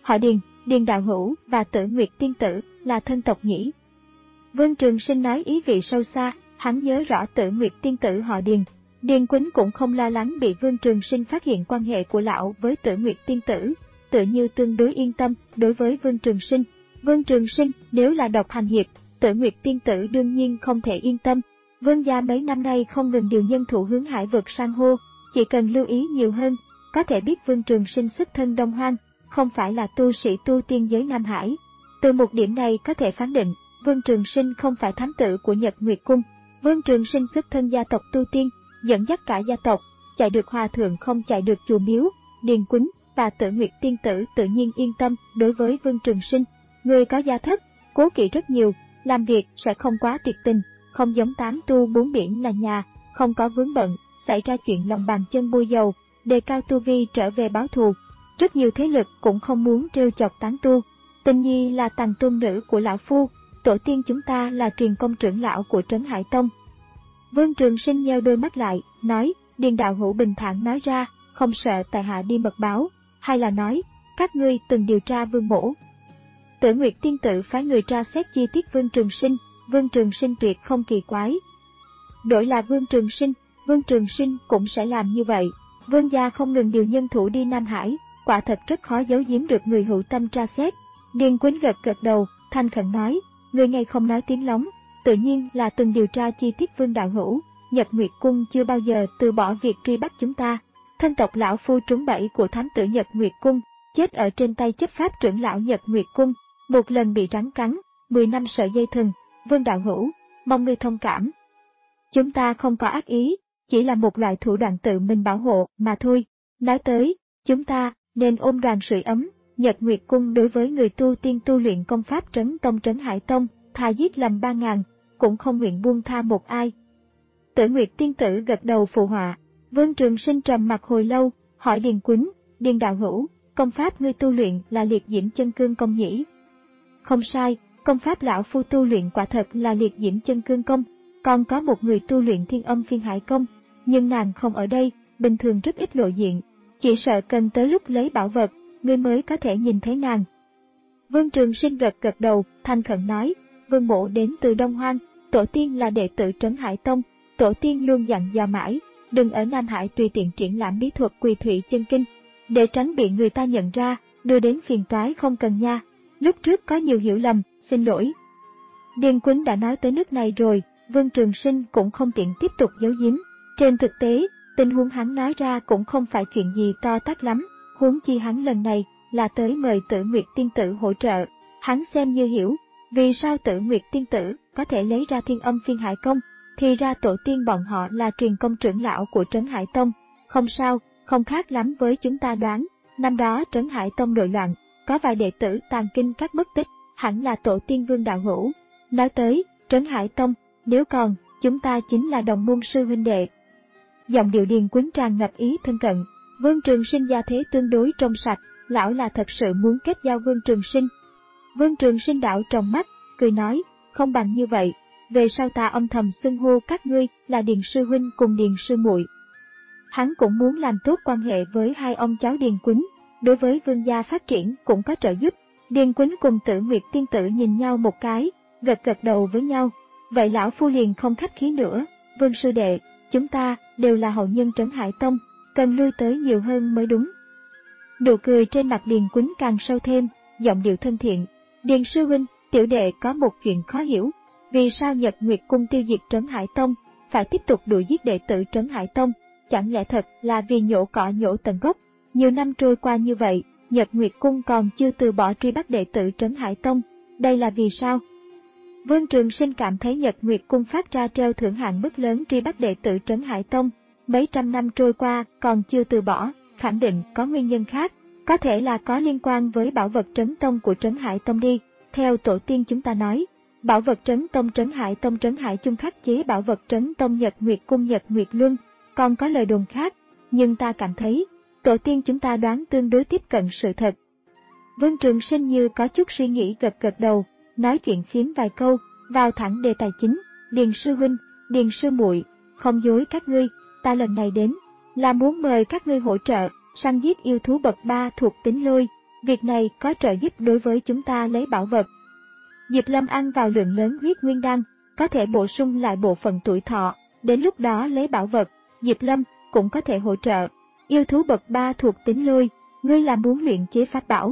Họ Điền, Điền đạo hữu và Tử Nguyệt tiên tử là thân tộc nhỉ? Vương Trường Sinh nói ý vị sâu xa, hắn nhớ rõ Tử Nguyệt tiên tử họ Điền. Điền Quýnh cũng không lo lắng bị Vương Trường Sinh phát hiện quan hệ của lão với Tử Nguyệt tiên tử, tự như tương đối yên tâm đối với Vương Trường Sinh. Vương Trường Sinh nếu là độc hành hiệp, Tử Nguyệt tiên tử đương nhiên không thể yên tâm. Vương gia mấy năm nay không ngừng điều nhân thủ hướng hải vực san hô, chỉ cần lưu ý nhiều hơn, có thể biết Vương Trường Sinh xuất thân Đông Hoang, không phải là tu sĩ tu tiên giới Nam Hải. Từ một điểm này có thể phán định, Vương Trường Sinh không phải thám tử của Nhật Nguyệt Cung. Vương Trường Sinh xuất thân gia tộc tu tiên, dẫn dắt cả gia tộc, chạy được hòa thượng không chạy được chùa miếu. Điền Quýnh và Tử Nguyệt tiên tử tự nhiên yên tâm đối với Vương Trường Sinh. Người có gia thất, cố kỵ rất nhiều, làm việc sẽ không quá tuyệt tình, không giống tám tu bốn biển là nhà, không có vướng bận, xảy ra chuyện lòng bàn chân bôi dầu, đề cao tu vi trở về báo thù. Rất nhiều thế lực cũng không muốn trêu chọc tán tu. Tình nhi là tàng tôn nữ của lão phu, tổ tiên chúng ta là truyền công trưởng lão của Trấn Hải Tông. Vương Trường Sinh nheo đôi mắt lại, nói, Điền đạo hữu bình thản nói ra, không sợ tại hạ đi mật báo, hay là nói, các ngươi từng điều tra Vương mỗ. Tử Nguyệt tiên tử phái người tra xét chi tiết Vương Trường Sinh, Vương Trường Sinh tuyệt không kỳ quái. Đổi là Vương Trường Sinh, Vương Trường Sinh cũng sẽ làm như vậy. Vương gia không ngừng điều nhân thủ đi Nam Hải, quả thật rất khó giấu giếm được người hữu tâm tra xét. Điền Quýnh gật gật đầu, thanh khẩn nói, người ngày không nói tiếng lóng, tự nhiên là từng điều tra chi tiết Vương đạo hữu. Nhật Nguyệt Cung chưa bao giờ từ bỏ việc truy bắt chúng ta. Thân tộc lão phu trúng bẫy của thám tử Nhật Nguyệt Cung, chết ở trên tay chấp pháp trưởng lão Nhật Nguyệt Cung, một lần bị rắn cắn, mười năm sợi dây thừng. Vương đạo hữu, mong ngươi thông cảm. Chúng ta không có ác ý, chỉ là một loại thủ đoạn tự mình bảo hộ mà thôi. Nói tới, chúng ta nên ôm đoàn sưởi ấm. Nhật Nguyệt Cung đối với người tu tiên tu luyện công pháp Trấn Tông Trấn Hải Tông, thà giết lầm ba ngàn, cũng không nguyện buông tha một ai. Tử Nguyệt tiên tử gật đầu phụ họa. Vương Trường Sinh trầm mặc hồi lâu, hỏi Điền Quýnh, Điền đạo hữu, công pháp ngươi tu luyện là liệt diễm chân cương công nhỉ? Không sai, công pháp lão phu tu luyện quả thật là liệt diễm chân cương công, còn có một người tu luyện thiên âm phiên hải công, nhưng nàng không ở đây, bình thường rất ít lộ diện, chỉ sợ cần tới lúc lấy bảo vật, ngươi mới có thể nhìn thấy nàng. Vương Trường Sinh gật gật đầu, thanh khẩn nói, Vương mỗ đến từ Đông Hoang, tổ tiên là đệ tử Trấn Hải Tông, tổ tiên luôn dặn dò mãi, đừng ở Nam Hải tùy tiện triển lãm bí thuật Quỳ Thủy chân kinh, để tránh bị người ta nhận ra, đưa đến phiền toái không cần nha. Lúc trước có nhiều hiểu lầm, xin lỗi. Điền Quýnh đã nói tới nước này rồi, Vương Trường Sinh cũng không tiện tiếp tục giấu giếm. Trên thực tế, tình huống hắn nói ra cũng không phải chuyện gì to tát lắm, huống chi hắn lần này là tới mời Tử Nguyệt tiên tử hỗ trợ. Hắn xem như hiểu, vì sao Tử Nguyệt tiên tử có thể lấy ra thiên âm phiên hải công, thì ra tổ tiên bọn họ là truyền công trưởng lão của Trấn Hải Tông. Không sao, không khác lắm với chúng ta đoán, năm đó Trấn Hải Tông nội loạn, có vài đệ tử tàng kinh các mất tích, hẳn là tổ tiên Vương đạo hữu. Nói tới, Trấn Hải Tông, nếu còn, chúng ta chính là đồng môn sư huynh đệ. Giọng điệu Điền Quýnh tràn ngập ý thân cận. Vương Trường Sinh gia thế tương đối trong sạch, lão là thật sự muốn kết giao Vương Trường Sinh. Vương Trường Sinh đảo trong mắt, cười nói, không bằng như vậy, về sau ta âm thầm xưng hô các ngươi là Điền sư huynh cùng Điền sư muội. Hắn cũng muốn làm tốt quan hệ với hai ông cháu Điền Quýnh, đối với Vương gia phát triển cũng có trợ giúp. Điền Quýnh cùng Tử Nguyệt tiên tử nhìn nhau một cái, gật gật đầu với nhau. Vậy lão phu liền không khách khí nữa, Vương sư đệ, chúng ta đều là hậu nhân Trấn Hải Tông, cần lui tới nhiều hơn mới đúng. Nụ cười trên mặt Điền Quýnh càng sâu thêm, giọng điệu thân thiện. Điền sư huynh, tiểu đệ có một chuyện khó hiểu, vì sao Nhật Nguyệt Cung tiêu diệt Trấn Hải Tông, phải tiếp tục đuổi giết đệ tử Trấn Hải Tông, chẳng lẽ thật là vì nhổ cỏ nhổ tận gốc? Nhiều năm trôi qua như vậy, Nhật Nguyệt Cung còn chưa từ bỏ truy bắt đệ tử Trấn Hải Tông, đây là vì sao? Vương Trường Sinh cảm thấy Nhật Nguyệt Cung phát ra treo thưởng hạn mức lớn truy bắt đệ tử Trấn Hải Tông, mấy trăm năm trôi qua còn chưa từ bỏ, khẳng định có nguyên nhân khác, có thể là có liên quan với bảo vật Trấn Tông của Trấn Hải Tông đi. Theo tổ tiên chúng ta nói, bảo vật Trấn Tông Trấn Hải Tông Trấn Hải chung khắc chế bảo vật Trấn Tông Nhật Nguyệt Cung Nhật Nguyệt Luân, còn có lời đồn khác, nhưng ta cảm thấy, tổ tiên chúng ta đoán tương đối tiếp cận sự thật. Vương Trường Sinh như có chút suy nghĩ gật gật đầu, nói chuyện phiếm vài câu, vào thẳng đề tài chính. Điền sư huynh, Điền sư muội, không dối các ngươi, ta lần này đến là muốn mời các ngươi hỗ trợ săn giết yêu thú bậc ba thuộc Tính Lôi. Việc này có trợ giúp đối với chúng ta lấy bảo vật. Diệp Lâm ăn vào lượng lớn huyết nguyên đan, có thể bổ sung lại bộ phận tuổi thọ, đến lúc đó lấy bảo vật, Diệp Lâm cũng có thể hỗ trợ. Yêu thú bậc ba thuộc tính lôi, ngươi là muốn luyện chế pháp bảo.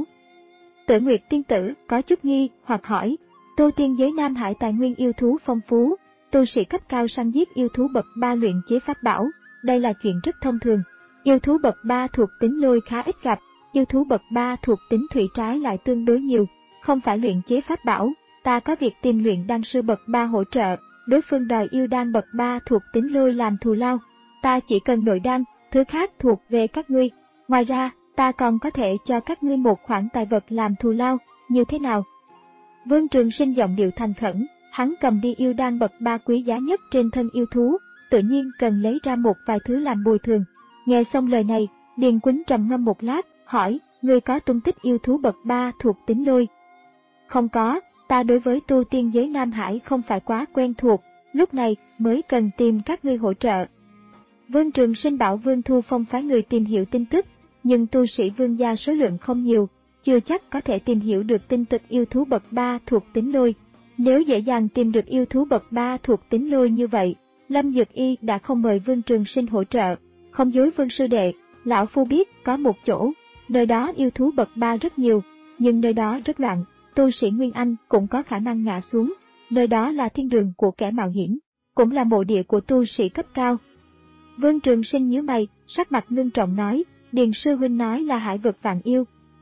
Tử Nguyệt tiên tử có chút nghi hoặc hỏi, Tô Tiên giới Nam Hải tài nguyên yêu thú phong phú, tu sĩ cấp cao săn giết yêu thú bậc ba luyện chế pháp bảo, đây là chuyện rất thông thường. Yêu thú bậc ba thuộc tính lôi khá ít gặp, yêu thú bậc ba thuộc tính thủy trái lại tương đối nhiều, không phải luyện chế pháp bảo, ta có việc tìm luyện đan sư bậc ba hỗ trợ, đối phương đòi yêu đan bậc ba thuộc tính lôi làm thù lao, ta chỉ cần nội đan, thứ khác thuộc về các ngươi. Ngoài ra, ta còn có thể cho các ngươi một khoản tài vật làm thù lao, như thế nào? Vương Trường Sinh giọng điệu thành khẩn, hắn cầm đi yêu đan bậc ba quý giá nhất trên thân yêu thú, tự nhiên cần lấy ra một vài thứ làm bồi thường. Nghe xong lời này, Điền Quýnh trầm ngâm một lát, hỏi, ngươi có tung tích yêu thú bậc ba thuộc tính lôi? Không có, ta đối với tu tiên giới Nam Hải không phải quá quen thuộc, lúc này mới cần tìm các ngươi hỗ trợ. Vương Trường Sinh bảo Vương Thu Phong phái người tìm hiểu tin tức, nhưng tu sĩ Vương gia số lượng không nhiều, chưa chắc có thể tìm hiểu được tin tức yêu thú bậc ba thuộc tính lôi. Nếu dễ dàng tìm được yêu thú bậc ba thuộc tính lôi như vậy, Lâm Dược Y đã không mời Vương Trường Sinh hỗ trợ. Không dối Vương sư đệ, lão phu biết có một chỗ, nơi đó yêu thú bậc ba rất nhiều, nhưng nơi đó rất loạn, tu sĩ Nguyên Anh cũng có khả năng ngã xuống, nơi đó là thiên đường của kẻ mạo hiểm, cũng là mộ địa của tu sĩ cấp cao. Vương Trường Sinh nhíu mày, sắc mặt ngưng trọng nói, Điền sư huynh nói là hải vực Vạn Yêu.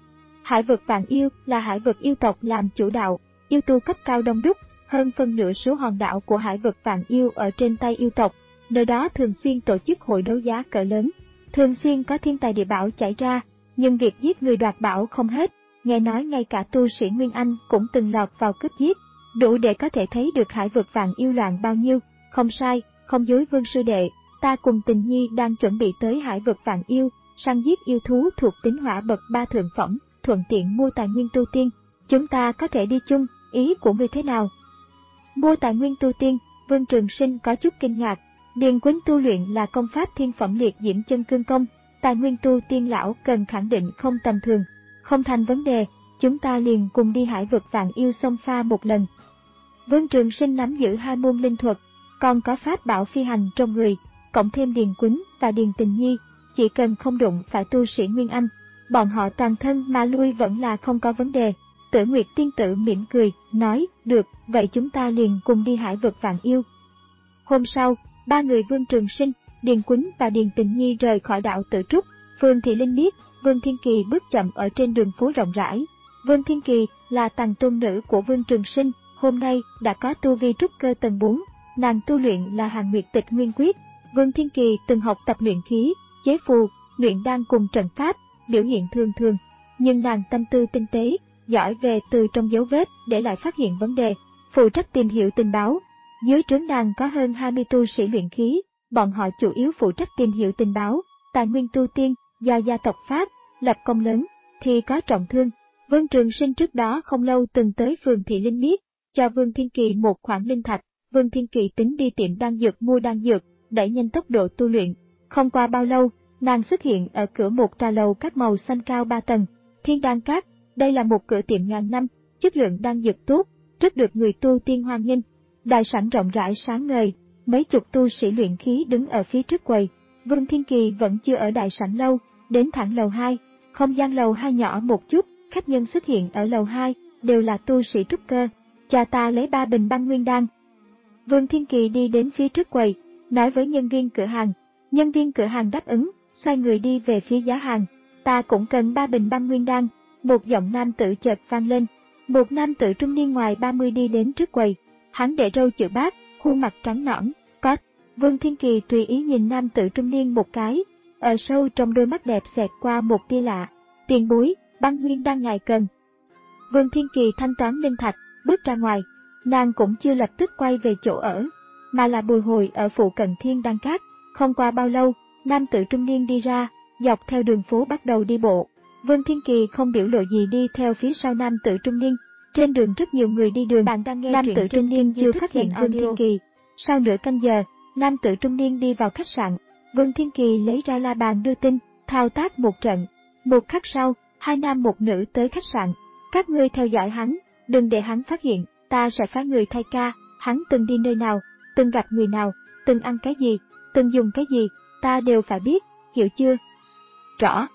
Hải vực Vạn Yêu là hải vực yêu tộc làm chủ đạo, yêu tu cấp cao đông đúc, hơn phân nửa số hòn đảo của hải vực Vạn Yêu ở trên tay yêu tộc, nơi đó thường xuyên tổ chức hội đấu giá cỡ lớn, thường xuyên có thiên tài địa bảo chảy ra, nhưng việc giết người đoạt bảo không hết, nghe nói ngay cả tu sĩ Nguyên Anh cũng từng lọt vào cướp giết, đủ để có thể thấy được hải vực Vạn Yêu loạn bao nhiêu. Không sai, không dối Vương sư đệ, ta cùng Tình Nhi đang chuẩn bị tới hải vực Vạn Yêu, săn giết yêu thú thuộc tính hỏa bậc ba thượng phẩm, thuận tiện mua tài nguyên tu tiên, chúng ta có thể đi chung, ý của ngươi thế nào? Mua tài nguyên tu tiên, Vương Trường Sinh có chút kinh ngạc. Điền Quýnh tu luyện là công pháp thiên phẩm liệt diễm chân cương công, tài nguyên tu tiên lão cần khẳng định không tầm thường, không thành vấn đề, chúng ta liền cùng đi hải vực Vạn Yêu xông pha một lần. Vương Trường Sinh nắm giữ hai môn linh thuật, còn có pháp bảo phi hành trong người, cộng thêm Điền Quýnh và Điền Tình Nhi, chỉ cần không đụng phải tu sĩ Nguyên Anh, bọn họ toàn thân mà lui vẫn là không có vấn đề. Tử Nguyệt tiên tử mỉm cười, nói, được, vậy chúng ta liền cùng đi hải vực Vạn Yêu. Hôm sau, ba người Vương Trường Sinh, Điền Quýnh và Điền Tình Nhi rời khỏi đảo Tử Trúc. Phương Thị Linh biết, Vương Thiên Kỳ bước chậm ở trên đường phố rộng rãi. Vương Thiên Kỳ là tầng tôn nữ của Vương Trường Sinh, hôm nay đã có tu vi trúc cơ tầng bốn, nàng tu luyện là Hàn Nguyệt Tịch Nguyên Quyết. Vương Thiên Kỳ từng học tập luyện khí, chế phù, luyện đan cùng trận pháp, biểu hiện thường thường, nhưng nàng tâm tư tinh tế, giỏi về từ trong dấu vết để lại phát hiện vấn đề, phụ trách tìm hiểu tình báo. Dưới trướng nàng có hơn hai mươi tu sĩ luyện khí, bọn họ chủ yếu phụ trách tìm hiểu tình báo, tài nguyên tu tiên, do gia tộc Pháp, lập công lớn, thì có trọng thương. Vương Trường Sinh trước đó không lâu từng tới phường Thị Linh Miết, cho Vương Thiên Kỳ một khoản linh thạch, Vương Thiên Kỳ tính đi tiệm đan dược mua đan dược, đẩy nhanh tốc độ tu luyện. Không qua bao lâu, nàng xuất hiện ở cửa một trà lầu các màu xanh cao ba tầng, Thiên Đan Các. Đây là một cửa tiệm ngàn năm, chất lượng đan dược tốt, rất được người tu tiên hoan nghênh. Đại sảnh rộng rãi sáng ngời, mấy chục tu sĩ luyện khí đứng ở phía trước quầy. Vương Thiên Kỳ vẫn chưa ở đại sảnh lâu, đến thẳng lầu hai, không gian lầu hai nhỏ một chút, khách nhân xuất hiện ở lầu hai, đều là tu sĩ trúc cơ. Cha ta lấy ba bình băng nguyên đan. Vương Thiên Kỳ đi đến phía trước quầy, nói với nhân viên cửa hàng. Nhân viên cửa hàng đáp ứng, xoay người đi về phía giá hàng. Ta cũng cần ba bình băng nguyên đan. Một giọng nam tử chợt vang lên. Một nam tử trung niên ngoài ba mươi đi đến trước quầy. Hắn để râu chữ bát, khuôn mặt trắng nõn, có. Vương Thiên Kỳ tùy ý nhìn nam tử trung niên một cái, ở sâu trong đôi mắt đẹp xẹt qua một tia lạ. Tiền bối, băng nguyên đan ngài cần. Vương Thiên Kỳ thanh toán linh thạch, bước ra ngoài. Nàng cũng chưa lập tức quay về chỗ ở, mà là bồi hồi ở phụ cận Thiên Đan Các. Không qua bao lâu, nam tử trung niên đi ra, dọc theo đường phố bắt đầu đi bộ. Vương Thiên Kỳ không biểu lộ gì đi theo phía sau nam tử trung niên. Trên đường rất nhiều người đi đường. Bạn đang nghe nam tử trung niên chưa phát hiện Vương Thiên Kỳ. Sau nửa canh giờ, nam tử trung niên đi vào khách sạn. Vương Thiên Kỳ lấy ra la bàn đưa tin, thao tác một trận. Một khắc sau, hai nam một nữ tới khách sạn. Các ngươi theo dõi hắn, đừng để hắn phát hiện, ta sẽ phái người thay ca, hắn từng đi nơi nào, từng gặp người nào, từng ăn cái gì, từng dùng cái gì, ta đều phải biết, hiểu chưa? Rõ.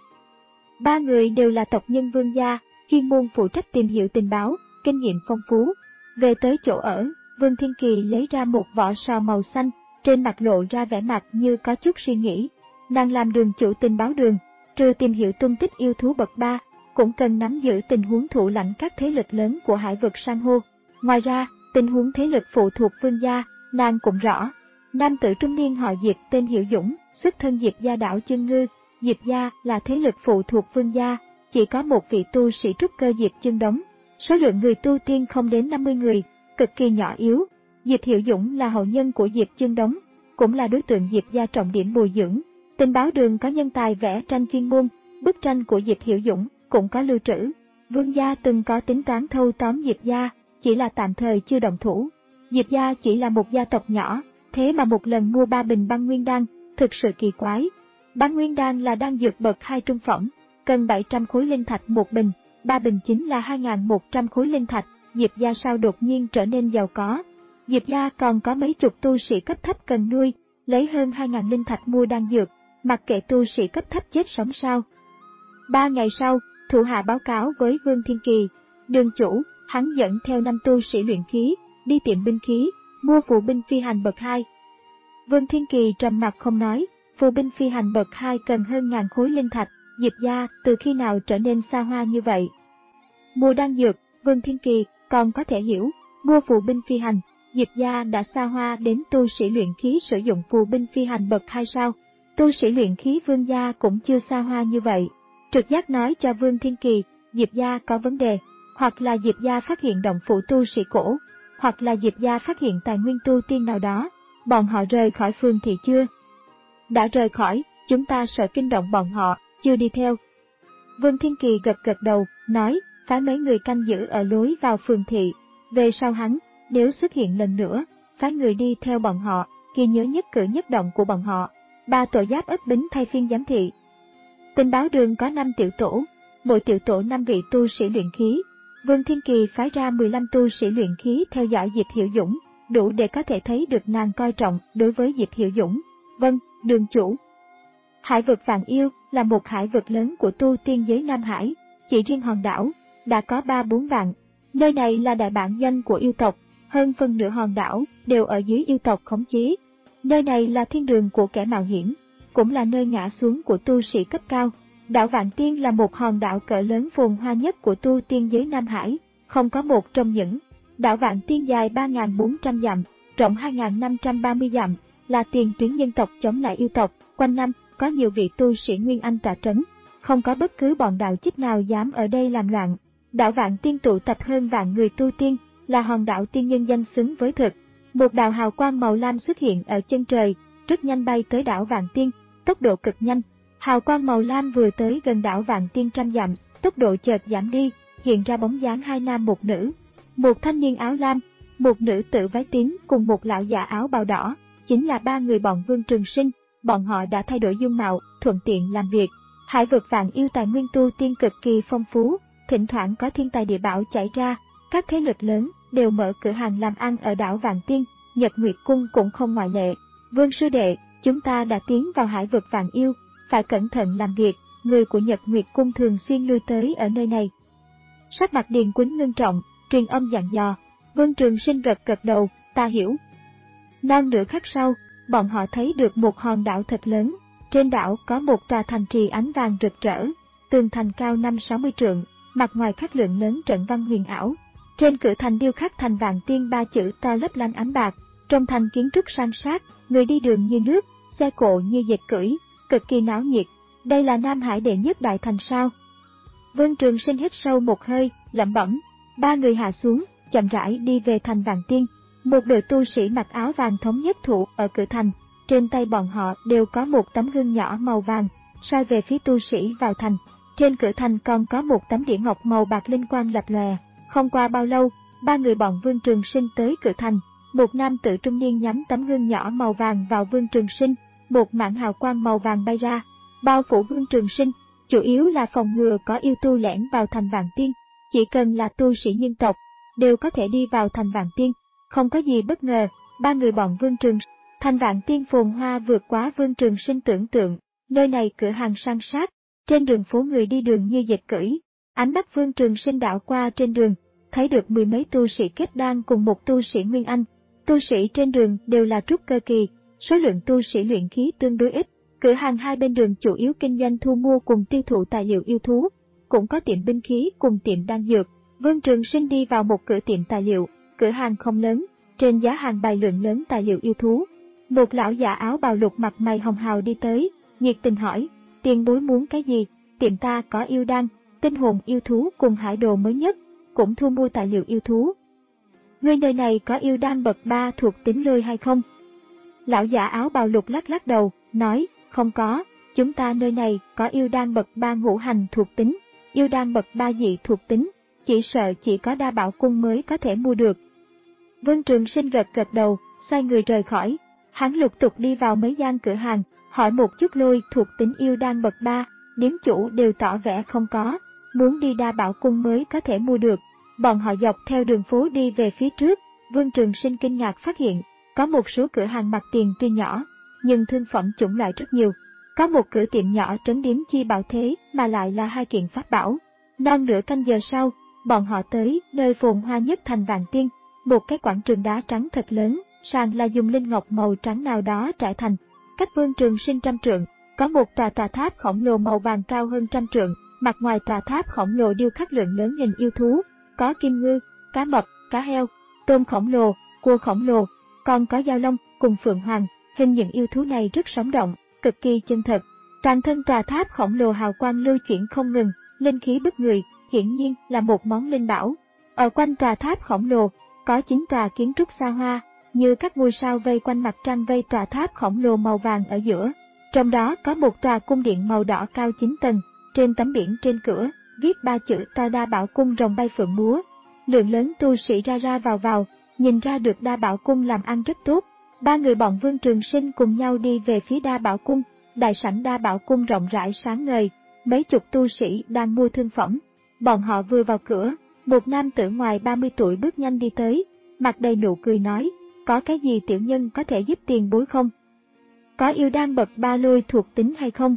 Ba người đều là tộc nhân Vương gia, chuyên môn phụ trách tìm hiểu tình báo, kinh nghiệm phong phú. Về tới chỗ ở, Vương Thiên Kỳ lấy ra một vỏ sò màu xanh, trên mặt lộ ra vẻ mặt như có chút suy nghĩ. Nàng làm đường chủ tình báo đường, trừ tìm hiểu tung tích yêu thú bậc ba, cũng cần nắm giữ tình huống thủ lãnh các thế lực lớn của hải vực san hô. Ngoài ra, tình huống thế lực phụ thuộc Vương gia, nàng cũng rõ. Nam tử trung niên họ Diệp tên Hiểu Dũng, xuất thân Diệp gia đảo Chương Ngư. Diệp gia là thế lực phụ thuộc Vương gia, chỉ có một vị tu sĩ trúc cơ Diệp Chương Đống. Số lượng người tu tiên không đến năm mươi người, cực kỳ nhỏ yếu. Diệp Hiểu Dũng là hậu nhân của Diệp Chương Đống, cũng là đối tượng Diệp gia trọng điểm bồi dưỡng. Tình báo đường có nhân tài vẽ tranh chuyên môn, bức tranh của Diệp Hiểu Dũng cũng có lưu trữ. Vương gia từng có tính toán thâu tóm Diệp gia, chỉ là tạm thời chưa động thủ. Diệp gia chỉ là một gia tộc nhỏ, thế mà một lần mua ba bình băng nguyên đan, thực sự kỳ quái. Băng nguyên đan là đan dược bậc hai trung phẩm, cần bảy trăm khối linh thạch một bình, ba bình chính là hai nghìn một trăm khối linh thạch. Diệp gia sao đột nhiên trở nên giàu có? Diệp gia còn có mấy chục tu sĩ cấp thấp cần nuôi, lấy hơn hai nghìn linh thạch mua đan dược, mặc kệ tu sĩ cấp thấp chết sống sao. Ba ngày sau, thủ hạ báo cáo với Vương Thiên Kỳ, đường chủ, hắn dẫn theo năm tu sĩ luyện khí, đi tiệm binh khí, mua phù binh phi hành bậc hai. Vương Thiên Kỳ trầm mặt không nói, phù binh phi hành bậc hai cần hơn ngàn khối linh thạch, Diệp gia từ khi nào trở nên xa hoa như vậy? Mua đan dược, Vương Thiên Kỳ còn có thể hiểu, mua phù binh phi hành, Diệp gia đã xa hoa đến tu sĩ luyện khí sử dụng phù binh phi hành bậc hai sao? Tu sĩ luyện khí Vương gia cũng chưa xa hoa như vậy. Trực giác nói cho Vương Thiên Kỳ, Diệp gia có vấn đề, hoặc là Diệp gia phát hiện động phủ tu sĩ cổ, hoặc là Diệp gia phát hiện tài nguyên tu tiên nào đó. Bọn họ rời khỏi phường thị chưa? Đã rời khỏi, chúng ta sợ kinh động bọn họ, chưa đi theo. Vương Thiên Kỳ gật gật đầu, nói, phái mấy người canh giữ ở lối vào phường thị. Về sau hắn, nếu xuất hiện lần nữa, phái người đi theo bọn họ, ghi nhớ nhất cử nhất động của bọn họ. Ba tổ giáp ấp bính thay phiên giám thị. Tình báo đường có năm tiểu tổ, mỗi tiểu tổ năm vị tu sĩ luyện khí. Vương Thiên Kỳ phái ra mười lăm tu sĩ luyện khí theo dõi Diệp Hiểu Dũng, đủ để có thể thấy được nàng coi trọng đối với Diệp Hiểu Dũng. Vâng, đường chủ. Hải vực Vạn Yêu là một hải vực lớn của tu tiên giới Nam Hải, chỉ riêng hòn đảo đã có ba bốn vạn. Nơi này là đại bản doanh của yêu tộc, hơn phân nửa hòn đảo đều ở dưới yêu tộc khống chế. Nơi này là thiên đường của kẻ mạo hiểm, cũng là nơi ngã xuống của tu sĩ cấp cao. Đảo Vạn Tiên là một hòn đảo cỡ lớn phồn hoa nhất của tu tiên giới Nam Hải, không có một trong những. Đảo Vạn Tiên dài ba nghìn bốn trăm dặm, rộng hai nghìn năm trăm ba mươi dặm, là tiền tuyến nhân tộc chống lại yêu tộc, quanh năm có nhiều vị tu sĩ Nguyên Anh tọa trấn, không có bất cứ bọn đạo chích nào dám ở đây làm loạn. Đảo Vạn Tiên tụ tập hơn vạn người tu tiên, là hòn đảo tiên nhân danh xứng với thực. Một đạo hào quang màu lam xuất hiện ở chân trời, rất nhanh bay tới đảo Vạn Tiên, tốc độ cực nhanh. Hào quang màu lam vừa tới gần đảo Vạn Tiên trăm dặm, tốc độ chợt giảm đi, hiện ra bóng dáng hai nam một nữ. Một thanh niên áo lam, một nữ tử váy tím cùng một lão già áo bào đỏ, chính là ba người bọn Vương Trường Sinh. Bọn họ đã thay đổi dung mạo, thuận tiện làm việc. Hải vực Vạn Yêu tài nguyên tu tiên cực kỳ phong phú, thỉnh thoảng có thiên tài địa bảo chảy ra, các thế lực lớn đều mở cửa hàng làm ăn ở đảo Vạn Tiên, Nhật Nguyệt Cung cũng không ngoại lệ. Vương sư đệ, chúng ta đã tiến vào hải vực Vạn Yêu, phải cẩn thận làm việc, người của Nhật Nguyệt Cung thường xuyên lui tới ở nơi này. Sắc mặt Điền Quýnh ngưng trọng, truyền âm dặn dò. Vương Trường Sinh gật gật đầu, ta hiểu. Non nửa khắc sau, bọn họ thấy được một hòn đảo thật lớn, trên đảo có một tòa thành trì ánh vàng rực rỡ, tường thành cao năm sáu mươi trượng, mặt ngoài khắc lượng lớn trận văn huyền ảo. Trên cửa thành điêu khắc thành Vạn Tiên ba chữ to lấp lánh ánh bạc, trong thành kiến trúc san sát, người đi đường như nước, xe cộ như dệt cưỡi, cực kỳ náo nhiệt. Đây là Nam Hải đệ nhất đại thành sao? Vương Trường Sinh hít sâu một hơi, lẩm bẩm. Ba người hạ xuống, chậm rãi đi về thành Vạn Tiên. Một đội tu sĩ mặc áo vàng thống nhất thủ ở cửa thành, trên tay bọn họ đều có một tấm gương nhỏ màu vàng, soi về phía tu sĩ vào thành. Trên cửa thành còn có một tấm đĩa ngọc màu bạc linh quang lập lòe. Không qua bao lâu, ba người bọn Vương Trường Sinh tới cửa thành. Một nam tử trung niên nhắm tấm gương nhỏ màu vàng vào Vương Trường Sinh, một mảng hào quang màu vàng bay ra, bao phủ Vương Trường Sinh. chủ yếu là phòng ngừa có yêu tu lẻn vào thành Vạn Tiên, chỉ cần là tu sĩ nhân tộc, đều có thể đi vào thành Vạn Tiên, không có gì bất ngờ. Ba người bọn Vương Trường, thành Vạn Tiên phồn hoa vượt quá Vương Trường Sinh tưởng tượng, nơi này cửa hàng san sát, trên đường phố người đi đường như dịch cưỡi. Ánh mắt Vương Trường Sinh đảo qua trên đường, thấy được mười mấy tu sĩ kết đan cùng một tu sĩ Nguyên Anh. Tu sĩ trên đường đều là trúc cơ kỳ, số lượng tu sĩ luyện khí tương đối ít. Cửa hàng hai bên đường chủ yếu kinh doanh thu mua cùng tiêu thụ tài liệu yêu thú, cũng có tiệm binh khí cùng tiệm đan dược. Vương Trường Sinh đi vào một cửa tiệm tài liệu, cửa hàng không lớn, trên giá hàng bày lượng lớn tài liệu yêu thú. Một lão già áo bào lục mặt mày hồng hào đi tới, nhiệt tình hỏi, tiền bối muốn cái gì? Tiệm ta có yêu đan, tinh hồn yêu thú cùng hải đồ mới nhất, cũng thu mua tài liệu yêu thú. Người nơi này có yêu đan bậc ba thuộc tính lôi hay không? Lão giả áo bào lục lắc lắc đầu, nói, không có, chúng ta nơi này có yêu đan bậc ba ngũ hành thuộc tính, yêu đan bậc ba dị thuộc tính, chỉ sợ chỉ có Đa Bảo Cung mới có thể mua được. Vương Trường Sinh gật gật đầu, xoay người rời khỏi. Hắn lục tục đi vào mấy gian cửa hàng, hỏi một chút lôi thuộc tính yêu đan bậc ba, điếm chủ đều tỏ vẻ không có, muốn đi Đa Bảo Cung mới có thể mua được. Bọn họ dọc theo đường phố đi về phía trước, Vương Trường Sinh kinh ngạc phát hiện, có một số cửa hàng mặt tiền tuy nhỏ, nhưng thương phẩm chủng loại rất nhiều. Có một cửa tiệm nhỏ trấn điếm chi bảo thế mà lại là hai kiện pháp bảo. Non nửa canh giờ sau, bọn họ tới nơi phồn hoa nhất thành Vạn Tiên, một cái quảng trường đá trắng thật lớn, sàn là dùng linh ngọc màu trắng nào đó trải thành. Cách Vương Trường Sinh trăm trượng, có một tòa tòa tháp khổng lồ màu vàng cao hơn trăm trượng, mặt ngoài tòa tháp khổng lồ điêu khắc lượng lớn hình yêu thú, có kim ngư, cá mập, cá heo, tôm khổng lồ, cua khổng lồ, còn có dao long cùng phượng hoàng. Hình những yêu thú này rất sống động, cực kỳ chân thật. Toàn thân tòa tháp khổng lồ hào quang lưu chuyển không ngừng, linh khí bức người, hiển nhiên là một món linh bảo. Ở quanh tòa tháp khổng lồ, có chín tòa kiến trúc xa hoa, như các ngôi sao vây quanh mặt trăng vây tòa tháp khổng lồ màu vàng ở giữa. Trong đó có một tòa cung điện màu đỏ cao chín tầng, trên tấm biển trên cửa, viết ba chữ to Đa Bảo Cung rồng bay phượng múa. Lượng lớn tu sĩ ra ra vào vào, nhìn ra được Đa Bảo Cung làm ăn rất tốt. Ba người bọn Vương Trường Sinh cùng nhau đi về phía Đa Bảo Cung. Đại sảnh Đa Bảo Cung rộng rãi sáng ngời, mấy chục tu sĩ đang mua thương phẩm. Bọn họ vừa vào cửa, một nam tử ngoài ba mươi tuổi bước nhanh đi tới, mặt đầy nụ cười nói, có cái gì tiểu nhân có thể giúp tiền bối không? Có yêu đan bậc ba lôi thuộc tính hay không?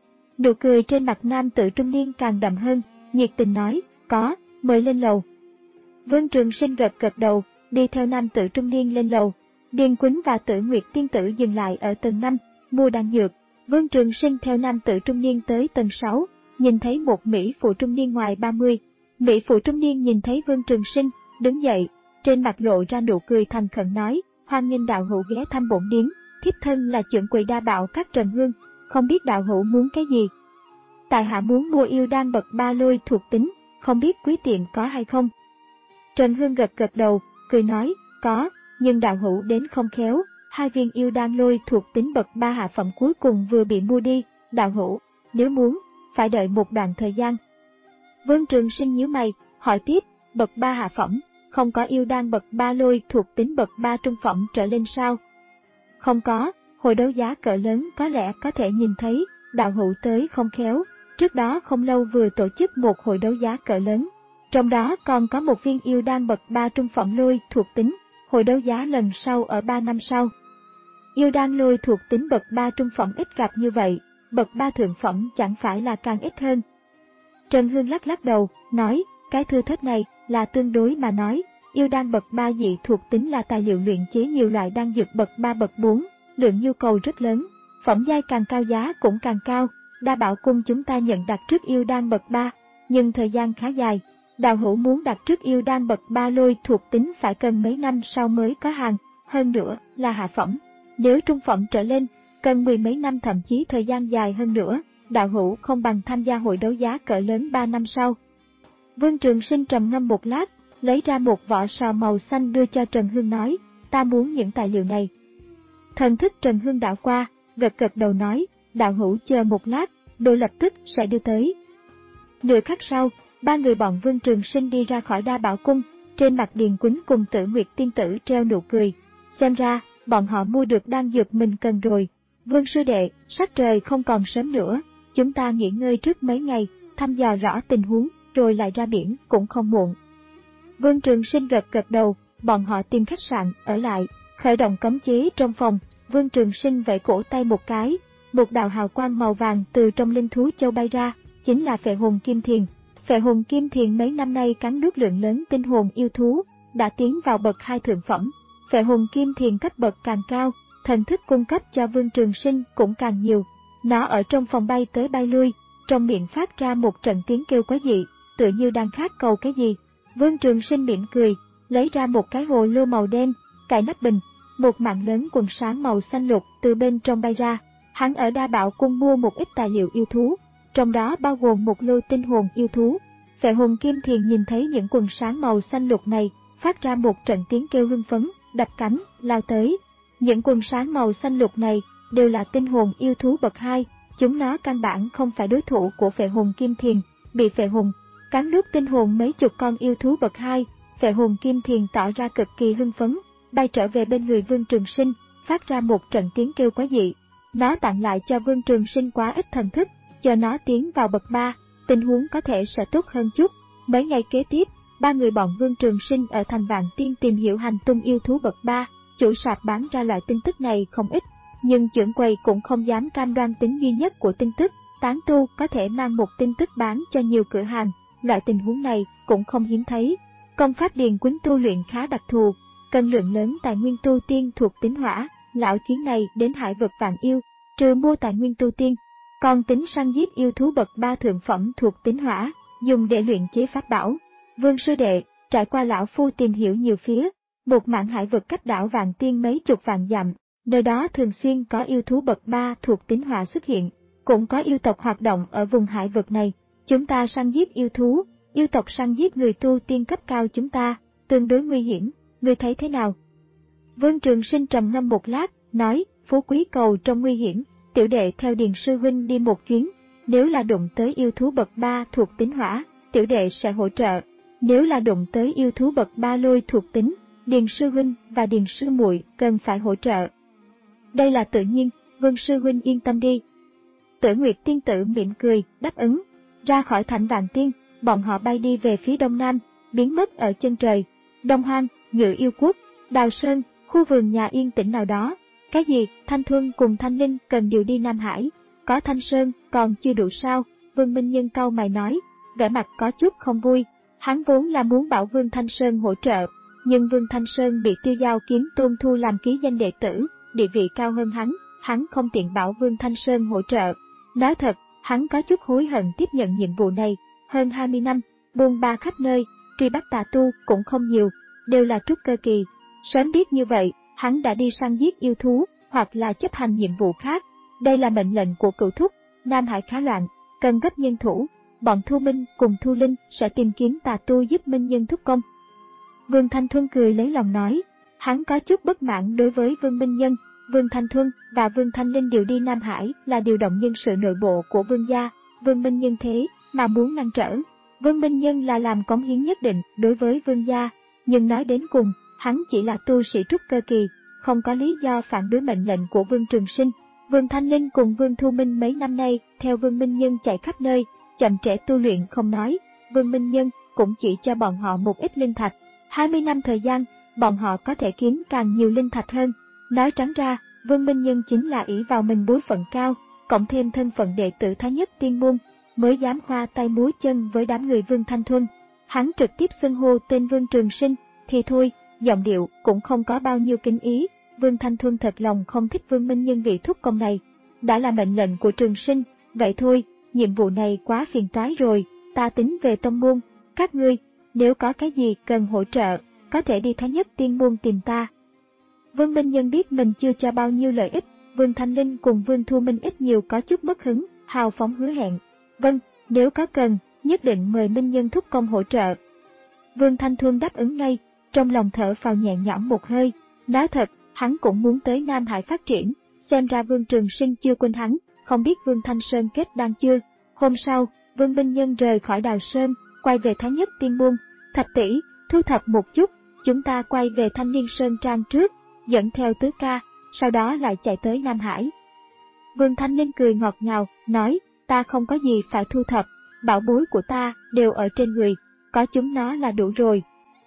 Nụ cười trên mặt nam tử trung niên càng đậm hơn, nhiệt tình nói, có, mời lên lầu. Vương Trường Sinh gật gật đầu, đi theo nam tử trung niên lên lầu. Điền Quýnh và Tử Nguyệt tiên tử dừng lại ở tầng năm, mua đan dược. Vương Trường Sinh theo nam tử trung niên tới tầng sáu, nhìn thấy một mỹ phụ trung niên ngoài ba mươi. Mỹ phụ trung niên nhìn thấy Vương Trường Sinh, đứng dậy, trên mặt lộ ra nụ cười thành khẩn nói, hoan nghênh đạo hữu ghé thăm bổn điếm, thiếp thân là trưởng quầy Đa Bảo các Trần Hương, không biết đạo hữu muốn cái gì. Tại hạ muốn mua yêu đan bậc ba lôi thuộc tính, không biết quý tiệm có hay không. Trần Hương gật gật đầu, cười nói, có, nhưng đạo hữu đến không khéo, hai viên yêu đan lôi thuộc tính bậc ba hạ phẩm cuối cùng vừa bị mua đi, đạo hữu, nếu muốn, phải đợi một đoạn thời gian. Vương Trường Sinh nhíu mày, hỏi tiếp, bậc ba hạ phẩm, không có yêu đan bậc ba lôi thuộc tính bậc ba trung phẩm trở lên sao? Không có, hồi đấu giá cỡ lớn có lẽ có thể nhìn thấy, đạo hữu tới không khéo, trước đó không lâu vừa tổ chức một hồi đấu giá cỡ lớn, trong đó còn có một viên yêu đan bậc ba trung phẩm lôi thuộc tính, hồi đấu giá lần sau ở ba năm sau. Yêu đan lôi thuộc tính bậc ba trung phẩm ít gặp như vậy, bậc ba thượng phẩm chẳng phải là càng ít hơn. Trần Hương lắc lắc đầu, nói, cái thư thớt này là tương đối mà nói, yêu đan bậc ba dị thuộc tính là tài liệu luyện chế nhiều loại đan dược bậc ba bậc bốn, lượng nhu cầu rất lớn, phẩm giai càng cao giá cũng càng cao. Đa Bảo Cung chúng ta nhận đặt trước yêu đan bậc ba, nhưng thời gian khá dài. Đạo hữu muốn đặt trước yêu đan bậc ba lôi thuộc tính phải cần mấy năm sau mới có hàng, hơn nữa là hạ phẩm. Nếu trung phẩm trở lên, cần mười mấy năm thậm chí thời gian dài hơn nữa, đạo hữu không bằng tham gia hội đấu giá cỡ lớn ba năm sau. Vương Trường Sinh trầm ngâm một lát, lấy ra một vỏ sò màu xanh đưa cho Trần Hương nói, ta muốn những tài liệu này. Thần thức Trần Hương đảo qua, gật gật đầu nói, đạo hữu chờ một lát, đồ lập tức sẽ đưa tới. Nửa khắc sau, ba người bọn Vương Trường Sinh đi ra khỏi Đa Bảo Cung, trên mặt Điền Quýnh cùng Tử Nguyệt tiên tử treo nụ cười. Xem ra, bọn họ mua được đan dược mình cần rồi. Vương sư đệ, sắc trời không còn sớm nữa, chúng ta nghỉ ngơi trước mấy ngày, thăm dò rõ tình huống, rồi lại ra biển cũng không muộn. Vương Trường Sinh gật gật đầu, bọn họ tìm khách sạn, ở lại, khởi động cấm chế trong phòng. Vương Trường Sinh vẫy cổ tay một cái, một đạo hào quang màu vàng từ trong linh thú châu bay ra, chính là phệ hồn kim thiền. Phệ hồn kim thiền mấy năm nay cắn nuốt lượng lớn tinh hồn yêu thú, đã tiến vào bậc hai thượng phẩm. Phệ hồn kim thiền cấp bậc càng cao, thần thức cung cấp cho Vương Trường Sinh cũng càng nhiều. Nó ở trong phòng bay tới bay lui, trong miệng phát ra một trận tiếng kêu quái dị, tựa như đang khát cầu cái gì. Vương Trường Sinh mỉm cười, lấy ra một cái hồ lô màu đen, cài nắp bình, một mạng lớn quần sáng màu xanh lục từ bên trong bay ra. Hắn ở Đa Bảo Cung mua một ít tài liệu yêu thú, trong đó bao gồm một lô tinh hồn yêu thú. Phệ hồn kim thiền nhìn thấy những quần sáng màu xanh lục này, phát ra một trận tiếng kêu hưng phấn, đập cánh, lao tới. Những quần sáng màu xanh lục này đều là tinh hồn yêu thú bậc hai, chúng nó căn bản không phải đối thủ của phệ hồn kim thiền, bị phệ hồn cắn nuốt tinh hồn mấy chục con yêu thú bậc hai. Phệ hồn kim thiền tỏ ra cực kỳ hưng phấn, bay trở về bên người Vương Trường Sinh, phát ra một trận tiếng kêu quái dị. Nó tặng lại cho Vương Trường Sinh quá ít thần thức, cho nó tiến vào bậc ba, tình huống có thể sẽ tốt hơn chút. Mấy ngày kế tiếp, ba người bọn Vương Trường Sinh ở thành Vạn Tiên tìm hiểu hành tung yêu thú bậc ba, chủ sạp bán ra loại tin tức này không ít, nhưng trưởng quầy cũng không dám cam đoan tính duy nhất của tin tức, tán tu có thể mang một tin tức bán cho nhiều cửa hàng, loại tình huống này cũng không hiếm thấy. Công pháp điền quýnh tu luyện khá đặc thù, cần lượng lớn tài nguyên tu tiên thuộc tính hỏa, lão chuyến này đến hải vực Vạn Yêu, trừ mua tài nguyên tu tiên, còn tính săn giết yêu thú bậc ba thượng phẩm thuộc tính hỏa, dùng để luyện chế pháp bảo. Vương sư đệ, trải qua lão phu tìm hiểu nhiều phía, một mảng hải vực cách đảo Vạn Tiên mấy chục vạn dặm, nơi đó thường xuyên có yêu thú bậc ba thuộc tính hỏa xuất hiện, cũng có yêu tộc hoạt động ở vùng hải vực này. Chúng ta săn giết yêu thú, yêu tộc săn giết người tu tiên cấp cao chúng ta, tương đối nguy hiểm, ngươi thấy thế nào? Vương Trường Sinh trầm ngâm một lát, nói, phú quý cầu trong nguy hiểm, tiểu đệ theo Điền sư huynh đi một chuyến, nếu là đụng tới yêu thú bậc ba thuộc tính hỏa, tiểu đệ sẽ hỗ trợ, nếu là đụng tới yêu thú bậc ba lôi thuộc tính, Điền sư huynh và Điền sư muội cần phải hỗ trợ. Đây là tự nhiên, Vương sư huynh yên tâm đi. Tử Nguyệt tiên tử mỉm cười, đáp ứng. Ra khỏi thành Vạn Tiên, bọn họ bay đi về phía đông nam, biến mất ở chân trời. Đông Hoang, Ngự Yêu Quốc, Đào Sơn, khu vườn nhà yên tĩnh nào đó. Cái gì, Thanh Thuân cùng Thanh Linh cần điều đi Nam Hải, có Thanh Sơn còn chưa đủ sao? Vương Minh Nhân cau mày nói, vẻ mặt có chút không vui. Hắn vốn là muốn bảo Vương Thanh Sơn hỗ trợ, nhưng Vương Thanh Sơn bị Tiêu Giao Kiếm Tôn thu làm ký danh đệ tử, địa vị cao hơn hắn, hắn không tiện bảo Vương Thanh Sơn hỗ trợ. Nói thật, hắn có chút hối hận tiếp nhận nhiệm vụ này. Hơn hai mươi năm, buôn ba khắp nơi, truy bắt tà tu cũng không nhiều, đều là trúc cơ kỳ. Sớm biết như vậy, hắn đã đi săn giết yêu thú, hoặc là chấp hành nhiệm vụ khác. Đây là mệnh lệnh của cựu thúc, Nam Hải khá loạn, cần gấp nhân thủ. Bọn Thu Minh cùng Thu Linh sẽ tìm kiếm tà tu giúp Minh Nhân thúc công. Vương Thanh Thuân cười lấy lòng nói, hắn có chút bất mãn đối với Vương Minh Nhân. Vương Thanh Thuân và Vương Thanh Linh đều đi Nam Hải là điều động nhân sự nội bộ của Vương gia, Vương Minh Nhân thế mà muốn ngăn trở. Vương Minh Nhân là làm cống hiến nhất định đối với Vương gia, nhưng nói đến cùng, hắn chỉ là tu sĩ trúc cơ kỳ, không có lý do phản đối mệnh lệnh của Vương Trường Sinh. Vương Thanh Linh cùng Vương Thu Minh mấy năm nay theo Vương Minh Nhân chạy khắp nơi, chậm trễ tu luyện không nói, Vương Minh Nhân cũng chỉ cho bọn họ một ít linh thạch. hai mươi năm thời gian, bọn họ có thể kiếm càng nhiều linh thạch hơn. Nói trắng ra, Vương Minh Nhân chính là ỷ vào mình bối phận cao, cộng thêm thân phận đệ tử Thái Nhất Tiên Môn, mới dám khoa tay múa chân với đám người Vương Thanh Thuân. Hắn trực tiếp xưng hô tên Vương Trường Sinh, thì thôi, giọng điệu cũng không có bao nhiêu kính ý. Vương Thanh Thuân thật lòng không thích Vương Minh Nhân vị thúc công này. Đã là mệnh lệnh của Trường Sinh, vậy thôi, nhiệm vụ này quá phiền toái rồi, ta tính về tông môn. Các ngươi, nếu có cái gì cần hỗ trợ, có thể đi Thái Nhất Tiên Môn tìm ta. Vương Minh Nhân biết mình chưa cho bao nhiêu lợi ích, Vương Thanh Linh cùng Vương Thu Minh ít nhiều có chút mất hứng, hào phóng hứa hẹn. Vâng, nếu có cần, nhất định mời Minh Nhân thúc công hỗ trợ. Vương Thanh Thuân đáp ứng ngay, trong lòng thở phào nhẹ nhõm một hơi. Nói thật, hắn cũng muốn tới Nam Hải phát triển, xem ra Vương Trường Sinh chưa quên hắn, không biết Vương Thanh Sơn kết đan chưa. Hôm sau, Vương Minh Nhân rời khỏi Đào Sơn, quay về Thái Nhất Tiên Môn. Thạch tỷ, thu thập một chút, chúng ta quay về Thanh Niên Sơn Trang trước, dẫn theo tứ ca, sau đó lại chạy tới Nam Hải. Vương Thanh Linh cười ngọt ngào, nói, ta không có gì phải thu thập, bảo bối của ta đều ở trên người, có chúng nó là đủ rồi.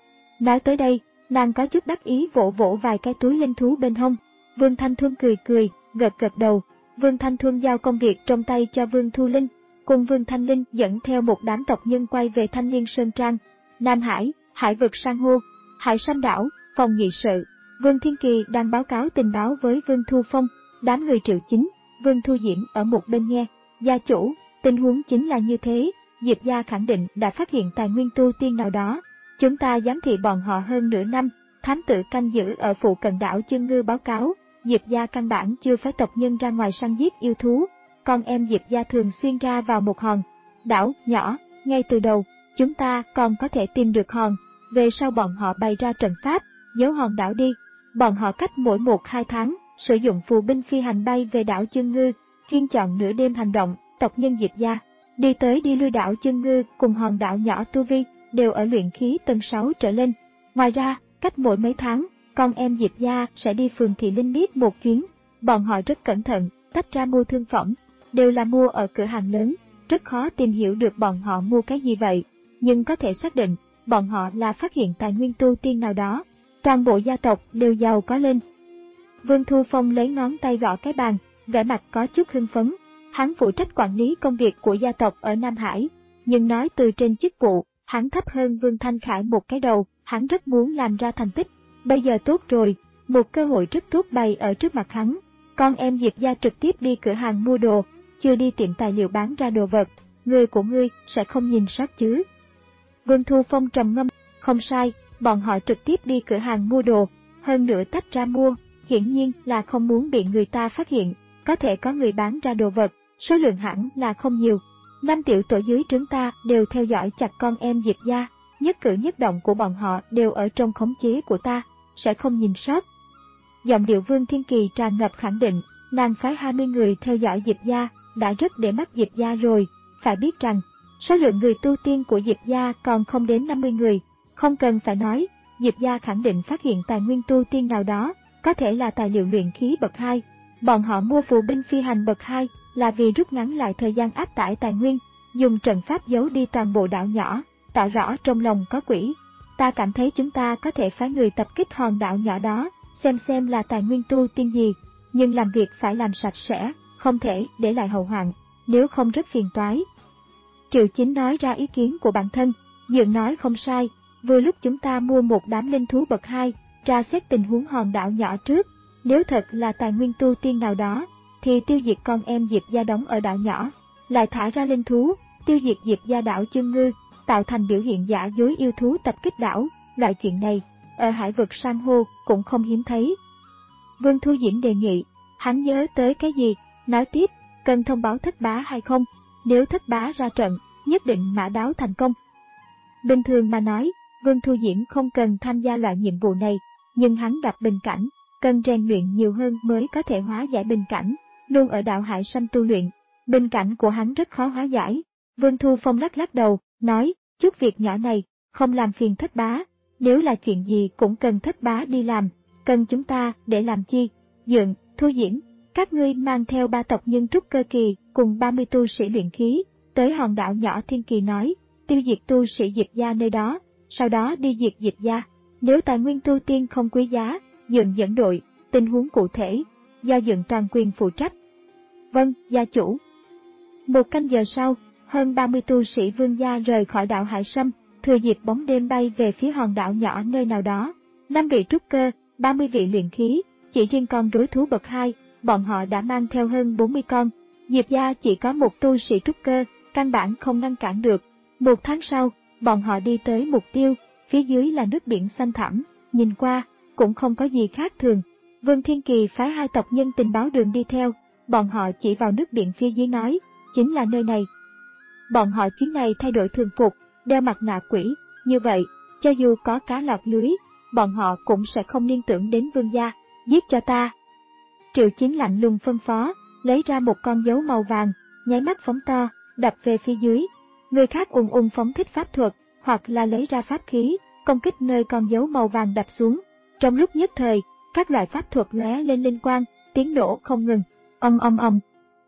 Nói tới đây, nàng có chút đắc ý vỗ vỗ vài cái túi linh thú bên hông. Vương Thanh Thuân cười cười, gật gật đầu. Vương Thanh Thuân giao công việc trong tay cho Vương Thu Linh, cùng Vương Thanh Linh dẫn theo một đám tộc nhân quay về Thanh Liên Sơn Trang. Nam Hải, Hải vực san hô, Hải Sâm đảo, phòng nghị sự. Vương Thiên Kỳ đang báo cáo tình báo với Vương Thu Phong, đám người Triệu Chính, Vương Thu Diễm ở một bên nghe. Gia chủ, tình huống chính là như thế, Diệp gia khẳng định đã phát hiện tài nguyên tu tiên nào đó. Chúng ta giám thị bọn họ hơn nửa năm, thám tử canh giữ ở phụ cận đảo Chương Ngư báo cáo, Diệp gia căn bản chưa phái tộc nhân ra ngoài săn giết yêu thú, con em Diệp gia thường xuyên ra vào một hòn đảo nhỏ, ngay từ đầu, chúng ta còn có thể tìm được hòn, về sau bọn họ bày ra trận pháp, giấu hòn đảo đi, bọn họ cách mỗi một hai tháng, sử dụng phù binh phi hành bay về đảo Chương Ngư, phiên chọn nửa đêm hành động, tộc nhân Diệp gia đi tới đi lui đảo Chương Ngư cùng hòn đảo nhỏ Tu Vi, đều ở luyện khí tầng sáu trở lên. Ngoài ra, cách mỗi mấy tháng, con em Diệp gia sẽ đi phường Thị Linh Miết một chuyến. Bọn họ rất cẩn thận, tách ra mua thương phẩm, đều là mua ở cửa hàng lớn, rất khó tìm hiểu được bọn họ mua cái gì vậy. Nhưng có thể xác định, bọn họ là phát hiện tài nguyên tu tiên nào đó. Toàn bộ gia tộc đều giàu có lên. Vương Thu Phong lấy ngón tay gõ cái bàn, vẻ mặt có chút hưng phấn. Hắn phụ trách quản lý công việc của gia tộc ở Nam Hải, nhưng nói từ trên chức vụ, hắn thấp hơn Vương Thanh Khải một cái đầu, hắn rất muốn làm ra thành tích. Bây giờ tốt rồi, một cơ hội rất tốt bày ở trước mặt hắn. Con em Diệp gia trực tiếp đi cửa hàng mua đồ, chưa đi tiệm tài liệu bán ra đồ vật, người của ngươi sẽ không nhìn sót chứ. Vương Thu Phong trầm ngâm, không sai, bọn họ trực tiếp đi cửa hàng mua đồ, hơn nữa tách ra mua, hiển nhiên là không muốn bị người ta phát hiện, có thể có người bán ra đồ vật, số lượng hẳn là không nhiều. Năm tiểu tổ dưới trướng ta đều theo dõi chặt con em Diệp gia, nhất cử nhất động của bọn họ đều ở trong khống chế của ta, sẽ không nhìn sót. Giọng điệu Vương Thiên Kỳ tràn ngập khẳng định, nàng phái hai mươi người theo dõi Diệp gia, đã rất để mắt Diệp gia rồi, phải biết rằng, số lượng người tu tiên của Diệp gia còn không đến năm mươi người, không cần phải nói, Diệp gia khẳng định phát hiện tài nguyên tu tiên nào đó, có thể là tài liệu luyện khí bậc hai. Bọn họ mua phù binh phi hành bậc hai là vì rút ngắn lại thời gian áp tải tài nguyên, dùng trận pháp giấu đi toàn bộ đảo nhỏ, tỏ rõ trong lòng có quỷ. Ta cảm thấy chúng ta có thể phái người tập kích hòn đảo nhỏ đó, xem xem là tài nguyên tu tiên gì, nhưng làm việc phải làm sạch sẽ, không thể để lại hậu hoạn, nếu không rất phiền toái. Triệu Chính nói ra ý kiến của bản thân, Dượng nói không sai, vừa lúc chúng ta mua một đám linh thú bậc hai, tra xét tình huống hòn đảo nhỏ trước, nếu thật là tài nguyên tu tiên nào đó, thì tiêu diệt con em Diệp gia đóng ở đảo nhỏ, lại thả ra linh thú, tiêu diệt Diệp gia đảo Chương Ngư, tạo thành biểu hiện giả dối yêu thú tập kích đảo, loại chuyện này, ở hải vực san hô cũng không hiếm thấy. Vương Thu Diễm đề nghị, hắn nhớ tới cái gì, nói tiếp, cần thông báo thất bá hay không, nếu thất bá ra trận, nhất định mã đáo thành công. Bình thường mà nói, Vương Thu Diễm không cần tham gia loại nhiệm vụ này, nhưng hắn gặp bình cảnh, cần rèn luyện nhiều hơn mới có thể hóa giải bình cảnh, luôn ở đảo Hải Sâm tu luyện, bình cảnh của hắn rất khó hóa giải. Vương Thu Phong lắc lắc đầu, nói, chút việc nhỏ này, không làm phiền thất bá, nếu là chuyện gì cũng cần thất bá đi làm, cần chúng ta để làm chi? Dượng, Thu Diễm, các ngươi mang theo ba tộc nhân trúc cơ kỳ cùng ba mươi tu sĩ luyện khí, tới hòn đảo nhỏ Thiên Kỳ nói, tiêu diệt tu sĩ Diệp gia nơi đó, sau đó đi diệt Diệp gia. Nếu tài nguyên tu tiên không quý giá, Dượng dẫn đội, tình huống cụ thể, do Dượng toàn quyền phụ trách. Vâng, gia chủ. Một canh giờ sau, hơn ba mươi tu sĩ Vương gia rời khỏi đảo Hải Sâm, thừa dịp bóng đêm bay về phía hòn đảo nhỏ nơi nào đó. Năm vị trúc cơ, ba mươi vị luyện khí, chỉ riêng con rối thú bậc hai, bọn họ đã mang theo hơn bốn mươi con. Diệp gia chỉ có một tu sĩ trúc cơ, căn bản không ngăn cản được. Một tháng sau, bọn họ đi tới mục tiêu, phía dưới là nước biển xanh thẳm, nhìn qua, cũng không có gì khác thường. Vương Thiên Kỳ phái hai tộc nhân tình báo đường đi theo, bọn họ chỉ vào nước biển phía dưới nói, chính là nơi này. Bọn họ chuyến này thay đổi thường phục, đeo mặt nạ quỷ, như vậy, cho dù có cá lọt lưới, bọn họ cũng sẽ không liên tưởng đến Vương gia, giết cho ta. Triệu Chính lạnh lùng phân phó, lấy ra một con dấu màu vàng, nháy mắt phóng to, đập về phía dưới. Người khác ùng ùng phóng thích pháp thuật, hoặc là lấy ra pháp khí, công kích nơi con dấu màu vàng đập xuống. Trong lúc nhất thời, các loại pháp thuật lóe lên linh quang, tiếng nổ không ngừng, ong ong ong.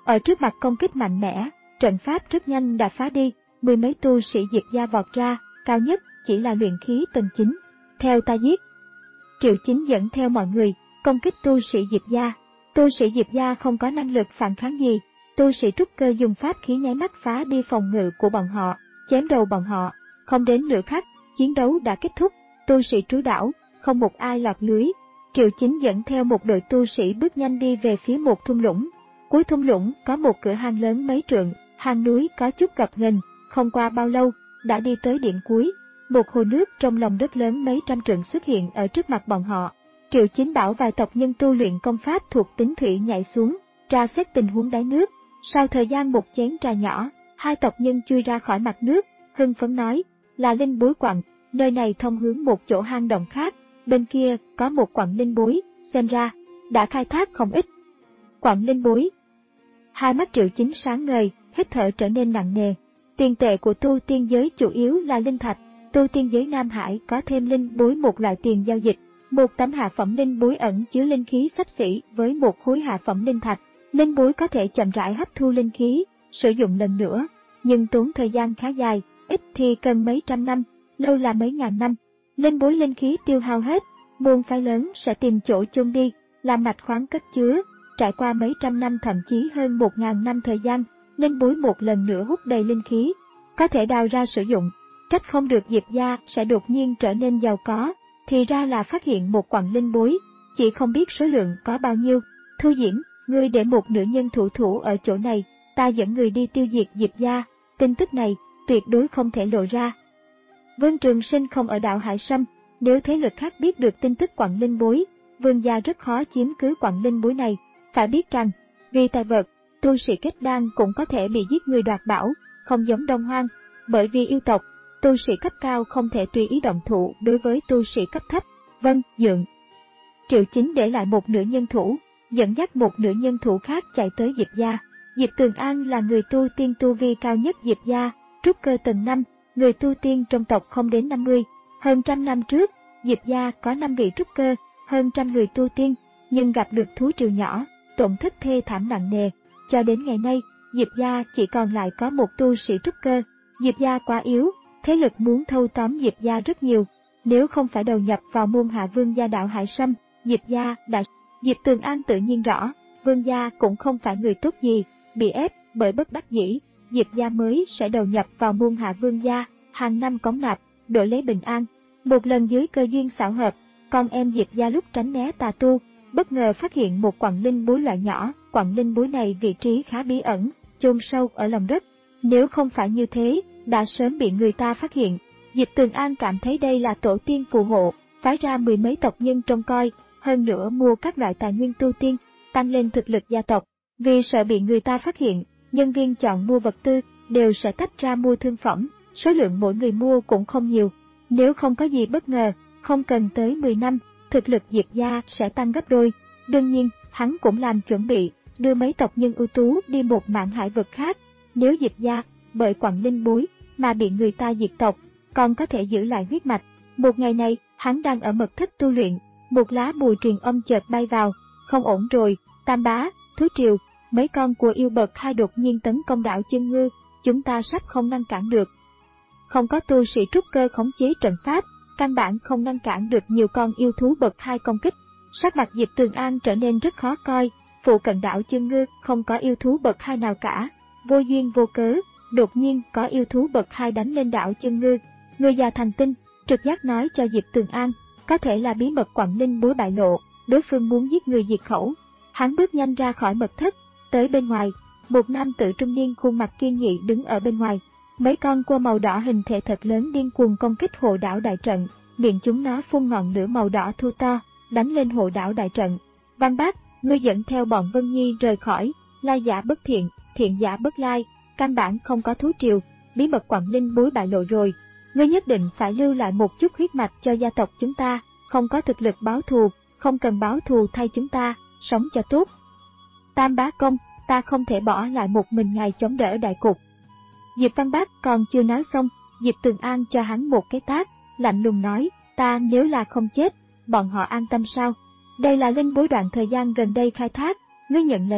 Ở trước mặt công kích mạnh mẽ, trận pháp rất nhanh đã phá đi, mười mấy tu sĩ Diệp gia vọt ra, cao nhất chỉ là luyện khí tầng chín. Theo ta giết. Triệu Chính dẫn theo mọi người, công kích tu sĩ Diệp gia. Tu sĩ Diệp gia không có năng lực phản kháng gì, tu sĩ trúc cơ dùng pháp khí nháy mắt phá đi phòng ngự của bọn họ, chém đầu bọn họ. Không đến nửa khắc, chiến đấu đã kết thúc, tu sĩ trú đảo, không một ai lọt lưới. Triệu Chính dẫn theo một đội tu sĩ bước nhanh đi về phía một thung lũng. Cuối thung lũng có một cửa hang lớn mấy trượng, hang núi có chút gập ghềnh, không qua bao lâu, đã đi tới điểm cuối. Một hồ nước trong lòng đất lớn mấy trăm trượng xuất hiện ở trước mặt bọn họ. Triệu Chính bảo vài tộc nhân tu luyện công pháp thuộc tính thủy nhảy xuống, tra xét tình huống đáy nước. Sau thời gian một chén trà nhỏ, hai tộc nhân chui ra khỏi mặt nước, hưng phấn nói, là linh bối quặng, nơi này thông hướng một chỗ hang động khác, bên kia có một quặng linh bối, xem ra, đã khai thác không ít. Quặng linh bối. Hai mắt Triệu Chính sáng ngời, hít thở trở nên nặng nề. Tiền tệ của tu tiên giới chủ yếu là linh thạch, tu tiên giới Nam Hải có thêm linh bối một loại tiền giao dịch. Một tấm hạ phẩm linh bối ẩn chứa linh khí xấp xỉ với một khối hạ phẩm linh thạch. Linh bối có thể chậm rãi hấp thu linh khí, sử dụng lần nữa, nhưng tốn thời gian khá dài, ít thì cần mấy trăm năm, lâu là mấy ngàn năm. Linh bối linh khí tiêu hao hết, môn phái lớn sẽ tìm chỗ chôn đi, làm mạch khoáng cất chứa. Trải qua mấy trăm năm thậm chí hơn một ngàn năm thời gian, linh bối một lần nữa hút đầy linh khí, có thể đào ra sử dụng. Trách không được Diệp gia sẽ đột nhiên trở nên giàu có, thì ra là phát hiện một quặng linh bối, chỉ không biết số lượng có bao nhiêu. Thu Diễn, ngươi để một nữ nhân thủ thủ ở chỗ này, ta dẫn người đi tiêu diệt Diệp gia, tin tức này tuyệt đối không thể lộ ra. Vương Trường Sinh không ở đảo Hải Sâm, nếu thế lực khác biết được tin tức quặng linh bối, Vương gia rất khó chiếm cứ quặng linh bối này. Phải biết rằng, vì tài vật, tu sĩ kết đan cũng có thể bị giết người đoạt bảo, không giống Đông Hoang, bởi vì yêu tộc, tu sĩ cấp cao không thể tùy ý động thủ đối với tu sĩ cấp thấp. Vâng, dượng. Triệu Chính để lại một nửa nhân thủ, dẫn dắt một nửa nhân thủ khác chạy tới Diệp gia. Diệp Tường An là người tu tiên tu vi cao nhất Diệp gia, trúc cơ tầng năm, người tu tiên trong tộc không đến năm mươi. Hơn trăm năm trước, Diệp gia có năm vị trúc cơ, hơn trăm người tu tiên, nhưng gặp được thú triều nhỏ, tổn thất thê thảm nặng nề. Cho đến ngày nay, Diệp gia chỉ còn lại có một tu sĩ trúc cơ. Diệp gia quá yếu, thế lực muốn thâu tóm Diệp gia rất nhiều. Nếu không phải đầu nhập vào môn hạ Vương gia đảo Hải Sâm, Diệp gia đã... Diệp Tường An tự nhiên rõ, Vương gia cũng không phải người tốt gì, bị ép bởi bất đắc dĩ, Diệp gia mới sẽ đầu nhập vào môn hạ Vương gia, hàng năm cống nạp, đổi lấy bình an. Một lần dưới cơ duyên xảo hợp, con em Diệp gia lúc tránh né tà tu, bất ngờ phát hiện một quặng linh bối loại nhỏ. Quặng linh bối này vị trí khá bí ẩn, chôn sâu ở lòng đất. Nếu không phải như thế, đã sớm bị người ta phát hiện. Diệp Tường An cảm thấy đây là tổ tiên phù hộ, phái ra mười mấy tộc nhân trông coi, hơn nữa mua các loại tài nguyên tu tiên, tăng lên thực lực gia tộc. Vì sợ bị người ta phát hiện, nhân viên chọn mua vật tư đều sẽ tách ra mua thương phẩm, số lượng mỗi người mua cũng không nhiều. Nếu không có gì bất ngờ, không cần tới mười năm, thực lực Diệp gia sẽ tăng gấp đôi. Đương nhiên, hắn cũng làm chuẩn bị, đưa mấy tộc nhân ưu tú đi một mảng hải vực khác. Nếu Diệp gia bởi quặng linh bối mà bị người ta diệt tộc, còn có thể giữ lại huyết mạch. Một ngày này, hắn đang ở mật thất tu luyện, một lá bùa truyền âm chợt bay vào. Không ổn rồi, Tam Bá, thú triều, mấy con của yêu bậc hai đột nhiên tấn công đảo Chân Ngư, chúng ta sắp không ngăn cản được. Không có tu sĩ trúc cơ khống chế trận pháp, căn bản không ngăn cản được nhiều con yêu thú bậc hai công kích. Sắc mặt Diệp Tường An trở nên rất khó coi, phụ cận đảo Chân Ngư không có yêu thú bậc hai nào cả, vô duyên vô cớ, đột nhiên có yêu thú bậc hai đánh lên đảo Chân Ngư. Người già thành tinh, trực giác nói cho Diệp Tường An, có thể là bí mật quặng linh bối bại lộ, đối phương muốn giết người diệt khẩu. Hắn bước nhanh ra khỏi mật thất, tới bên ngoài, một nam tử trung niên khuôn mặt kiên nghị đứng ở bên ngoài. Mấy con cua màu đỏ hình thể thật lớn điên cuồng công kích hộ đảo đại trận, miệng chúng nó phun ngọn lửa màu đỏ thu to, đánh lên hộ đảo đại trận. Văn Bác, ngươi dẫn theo bọn Vân Nhi rời khỏi, lai giả bất thiện, thiện giả bất lai, căn bản không có thú triều, bí mật quặng linh bối bại lộ rồi. Ngươi nhất định phải lưu lại một chút huyết mạch cho gia tộc chúng ta, không có thực lực báo thù, không cần báo thù thay chúng ta, sống cho tốt. Tam Bá Công, ta không thể bỏ lại một mình ngài chống đỡ đại cục. Diệp Văn Bác còn chưa nói xong, Diệp Tường An cho hắn một cái tát, lạnh lùng nói, ta nếu là không chết, bọn họ an tâm sao? Đây là linh bối đoạn thời gian gần đây khai thác, ngươi nhận lấy.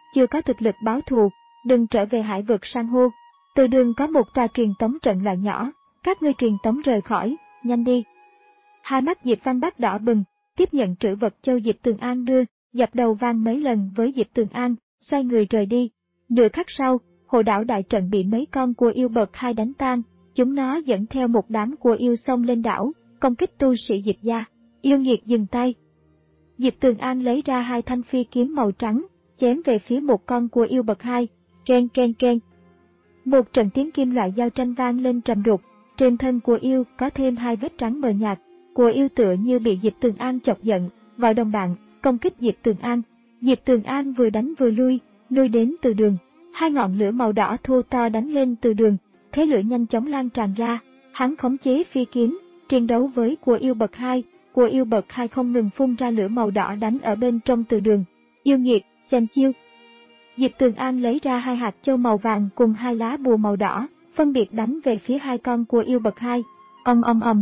chưa có thực lực báo thù, đừng trở về hải vực san hô. Từ đường có một tòa truyền tống trận loại nhỏ, các ngươi truyền tống rời khỏi, nhanh đi. Hai mắt Diệp Văn Bắc đỏ bừng, tiếp nhận trữ vật châu Diệp Tường An đưa, dập đầu vang mấy lần với Diệp Tường An, xoay người rời đi. Nửa khắc sau, hồ đảo đại trận bị mấy con cua yêu bậc hai đánh tan, chúng nó dẫn theo một đám cua yêu xông lên đảo, công kích tu sĩ Diệp gia. Yêu nghiệt dừng tay. Diệp Tường An lấy ra hai thanh phi kiếm màu trắng, chém về phía một con cua yêu bậc hai, ken ken ken. Một trận tiếng kim loại giao tranh vang lên trầm đục, trên thân cua yêu có thêm hai vết trắng mờ nhạt, cua yêu tựa như bị Diệp Tường An chọc giận, vào đồng bạn, công kích Diệp Tường An. Diệp Tường An vừa đánh vừa lui, lui đến từ đường, hai ngọn lửa màu đỏ thô to đánh lên từ đường, thế lửa nhanh chóng lan tràn ra, hắn khống chế phi kiếm, chiến đấu với cua yêu bậc hai, cua yêu bậc hai không ngừng phun ra lửa màu đỏ đánh ở bên trong từ đường. Yêu nghiệt, xem chiêu. Diệp Tường An lấy ra hai hạt châu màu vàng cùng hai lá bùa màu đỏ, phân biệt đánh về phía hai con cua yêu bậc hai. Ong ong ong.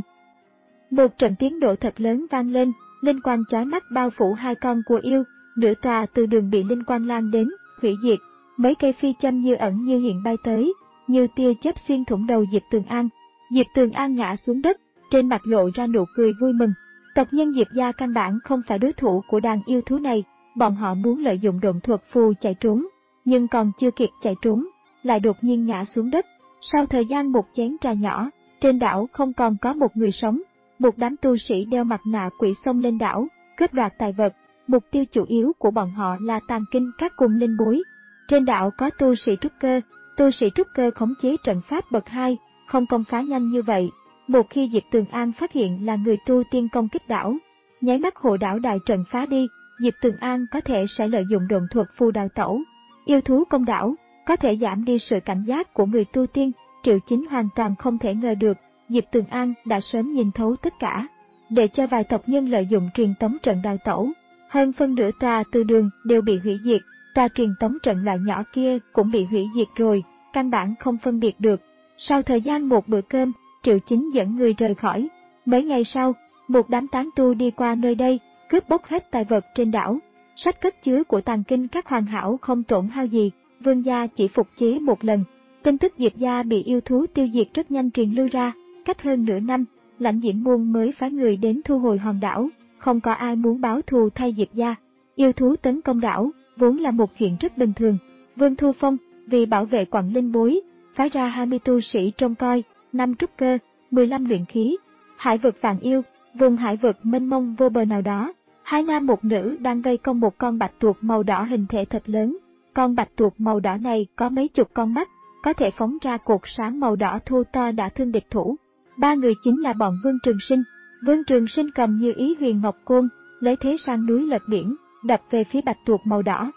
Một trận tiếng nổ thật lớn vang lên, linh quang chói mắt bao phủ hai con cua yêu, nửa tòa từ đường bị linh quang lan đến, hủy diệt. Mấy cây phi châm như ẩn như hiện bay tới, như tia chớp xuyên thủng đầu Diệp Tường An. Diệp Tường An ngã xuống đất, trên mặt lộ ra nụ cười vui mừng. Tộc nhân Diệp gia căn bản không phải đối thủ của đàn yêu thú này, bọn họ muốn lợi dụng độn thuật phù chạy trốn, nhưng còn chưa kịp chạy trốn, lại đột nhiên ngã xuống đất. Sau thời gian một chén trà nhỏ, trên đảo không còn có một người sống, một đám tu sĩ đeo mặt nạ quỷ xông lên đảo, cướp đoạt tài vật. Mục tiêu chủ yếu của bọn họ là tàn kinh các cùng linh bối. Trên đảo có tu sĩ trúc cơ, tu sĩ trúc cơ khống chế trận pháp bậc hai, không công phá nhanh như vậy. Một khi Diệp Tường An phát hiện là người tu tiên công kích đảo, nháy mắt hộ đảo đại trận phá đi, Diệp Tường An có thể sẽ lợi dụng độn thuật phù đào tẩu. Yêu thú công đảo, có thể giảm đi sự cảnh giác của người tu tiên, Triệu Chính hoàn toàn không thể ngờ được, Diệp Tường An đã sớm nhìn thấu tất cả. Để cho vài tộc nhân lợi dụng truyền tống trận đào tẩu, hơn phân nửa tòa từ đường đều bị hủy diệt, tòa truyền tống trận loại nhỏ kia cũng bị hủy diệt rồi, căn bản không phân biệt được. Sau thời gian một bữa cơm, Triệu Chính dẫn người rời khỏi. Mấy ngày sau, một đám tán tu đi qua nơi đây, cướp bóc hết tài vật trên đảo. Sách cất chứa của tàn kinh các hoàn hảo không tổn hao gì, vương gia chỉ phục chế một lần. Tin tức Diệp gia bị yêu thú tiêu diệt rất nhanh truyền lưu ra, cách hơn nửa năm, Lãnh Diễm Môn mới phái người đến thu hồi hòn đảo, không có ai muốn báo thù thay Diệp gia. Yêu thú tấn công đảo, vốn là một chuyện rất bình thường. Vương Thu Phong, vì bảo vệ quặng linh bối, phái ra hai mươi tu sĩ trông coi, năm trúc cơ, mười lăm luyện khí. Hải vực Vạn Yêu, vùng hải vực mênh mông vô bờ nào đó, hai nam một nữ đang vây công một con bạch tuộc màu đỏ hình thể thật lớn. Con bạch tuộc màu đỏ này có mấy chục con mắt, có thể phóng ra cột sáng màu đỏ thô to đã thương địch thủ. Ba người chính là bọn Vương Trường Sinh. Vương Trường Sinh cầm Như Ý Huyền Ngọc Côn, lấy thế sang núi lật biển, đập về phía bạch tuộc màu đỏ.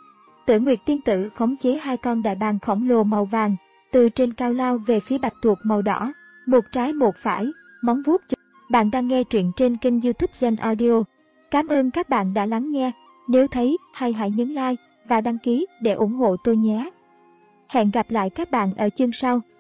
Tử Nguyệt Tiên Tử khống chế hai con đại bàng khổng lồ màu vàng, từ trên cao lao về phía bạch tuộc màu đỏ, một trái một phải, móng vuốt. Bạn đang nghe truyện trên kênh YouTube Gen Audio. Cảm ơn các bạn đã lắng nghe. Nếu thấy hay hãy nhấn like và đăng ký để ủng hộ tôi nhé. Hẹn gặp lại các bạn ở chương sau.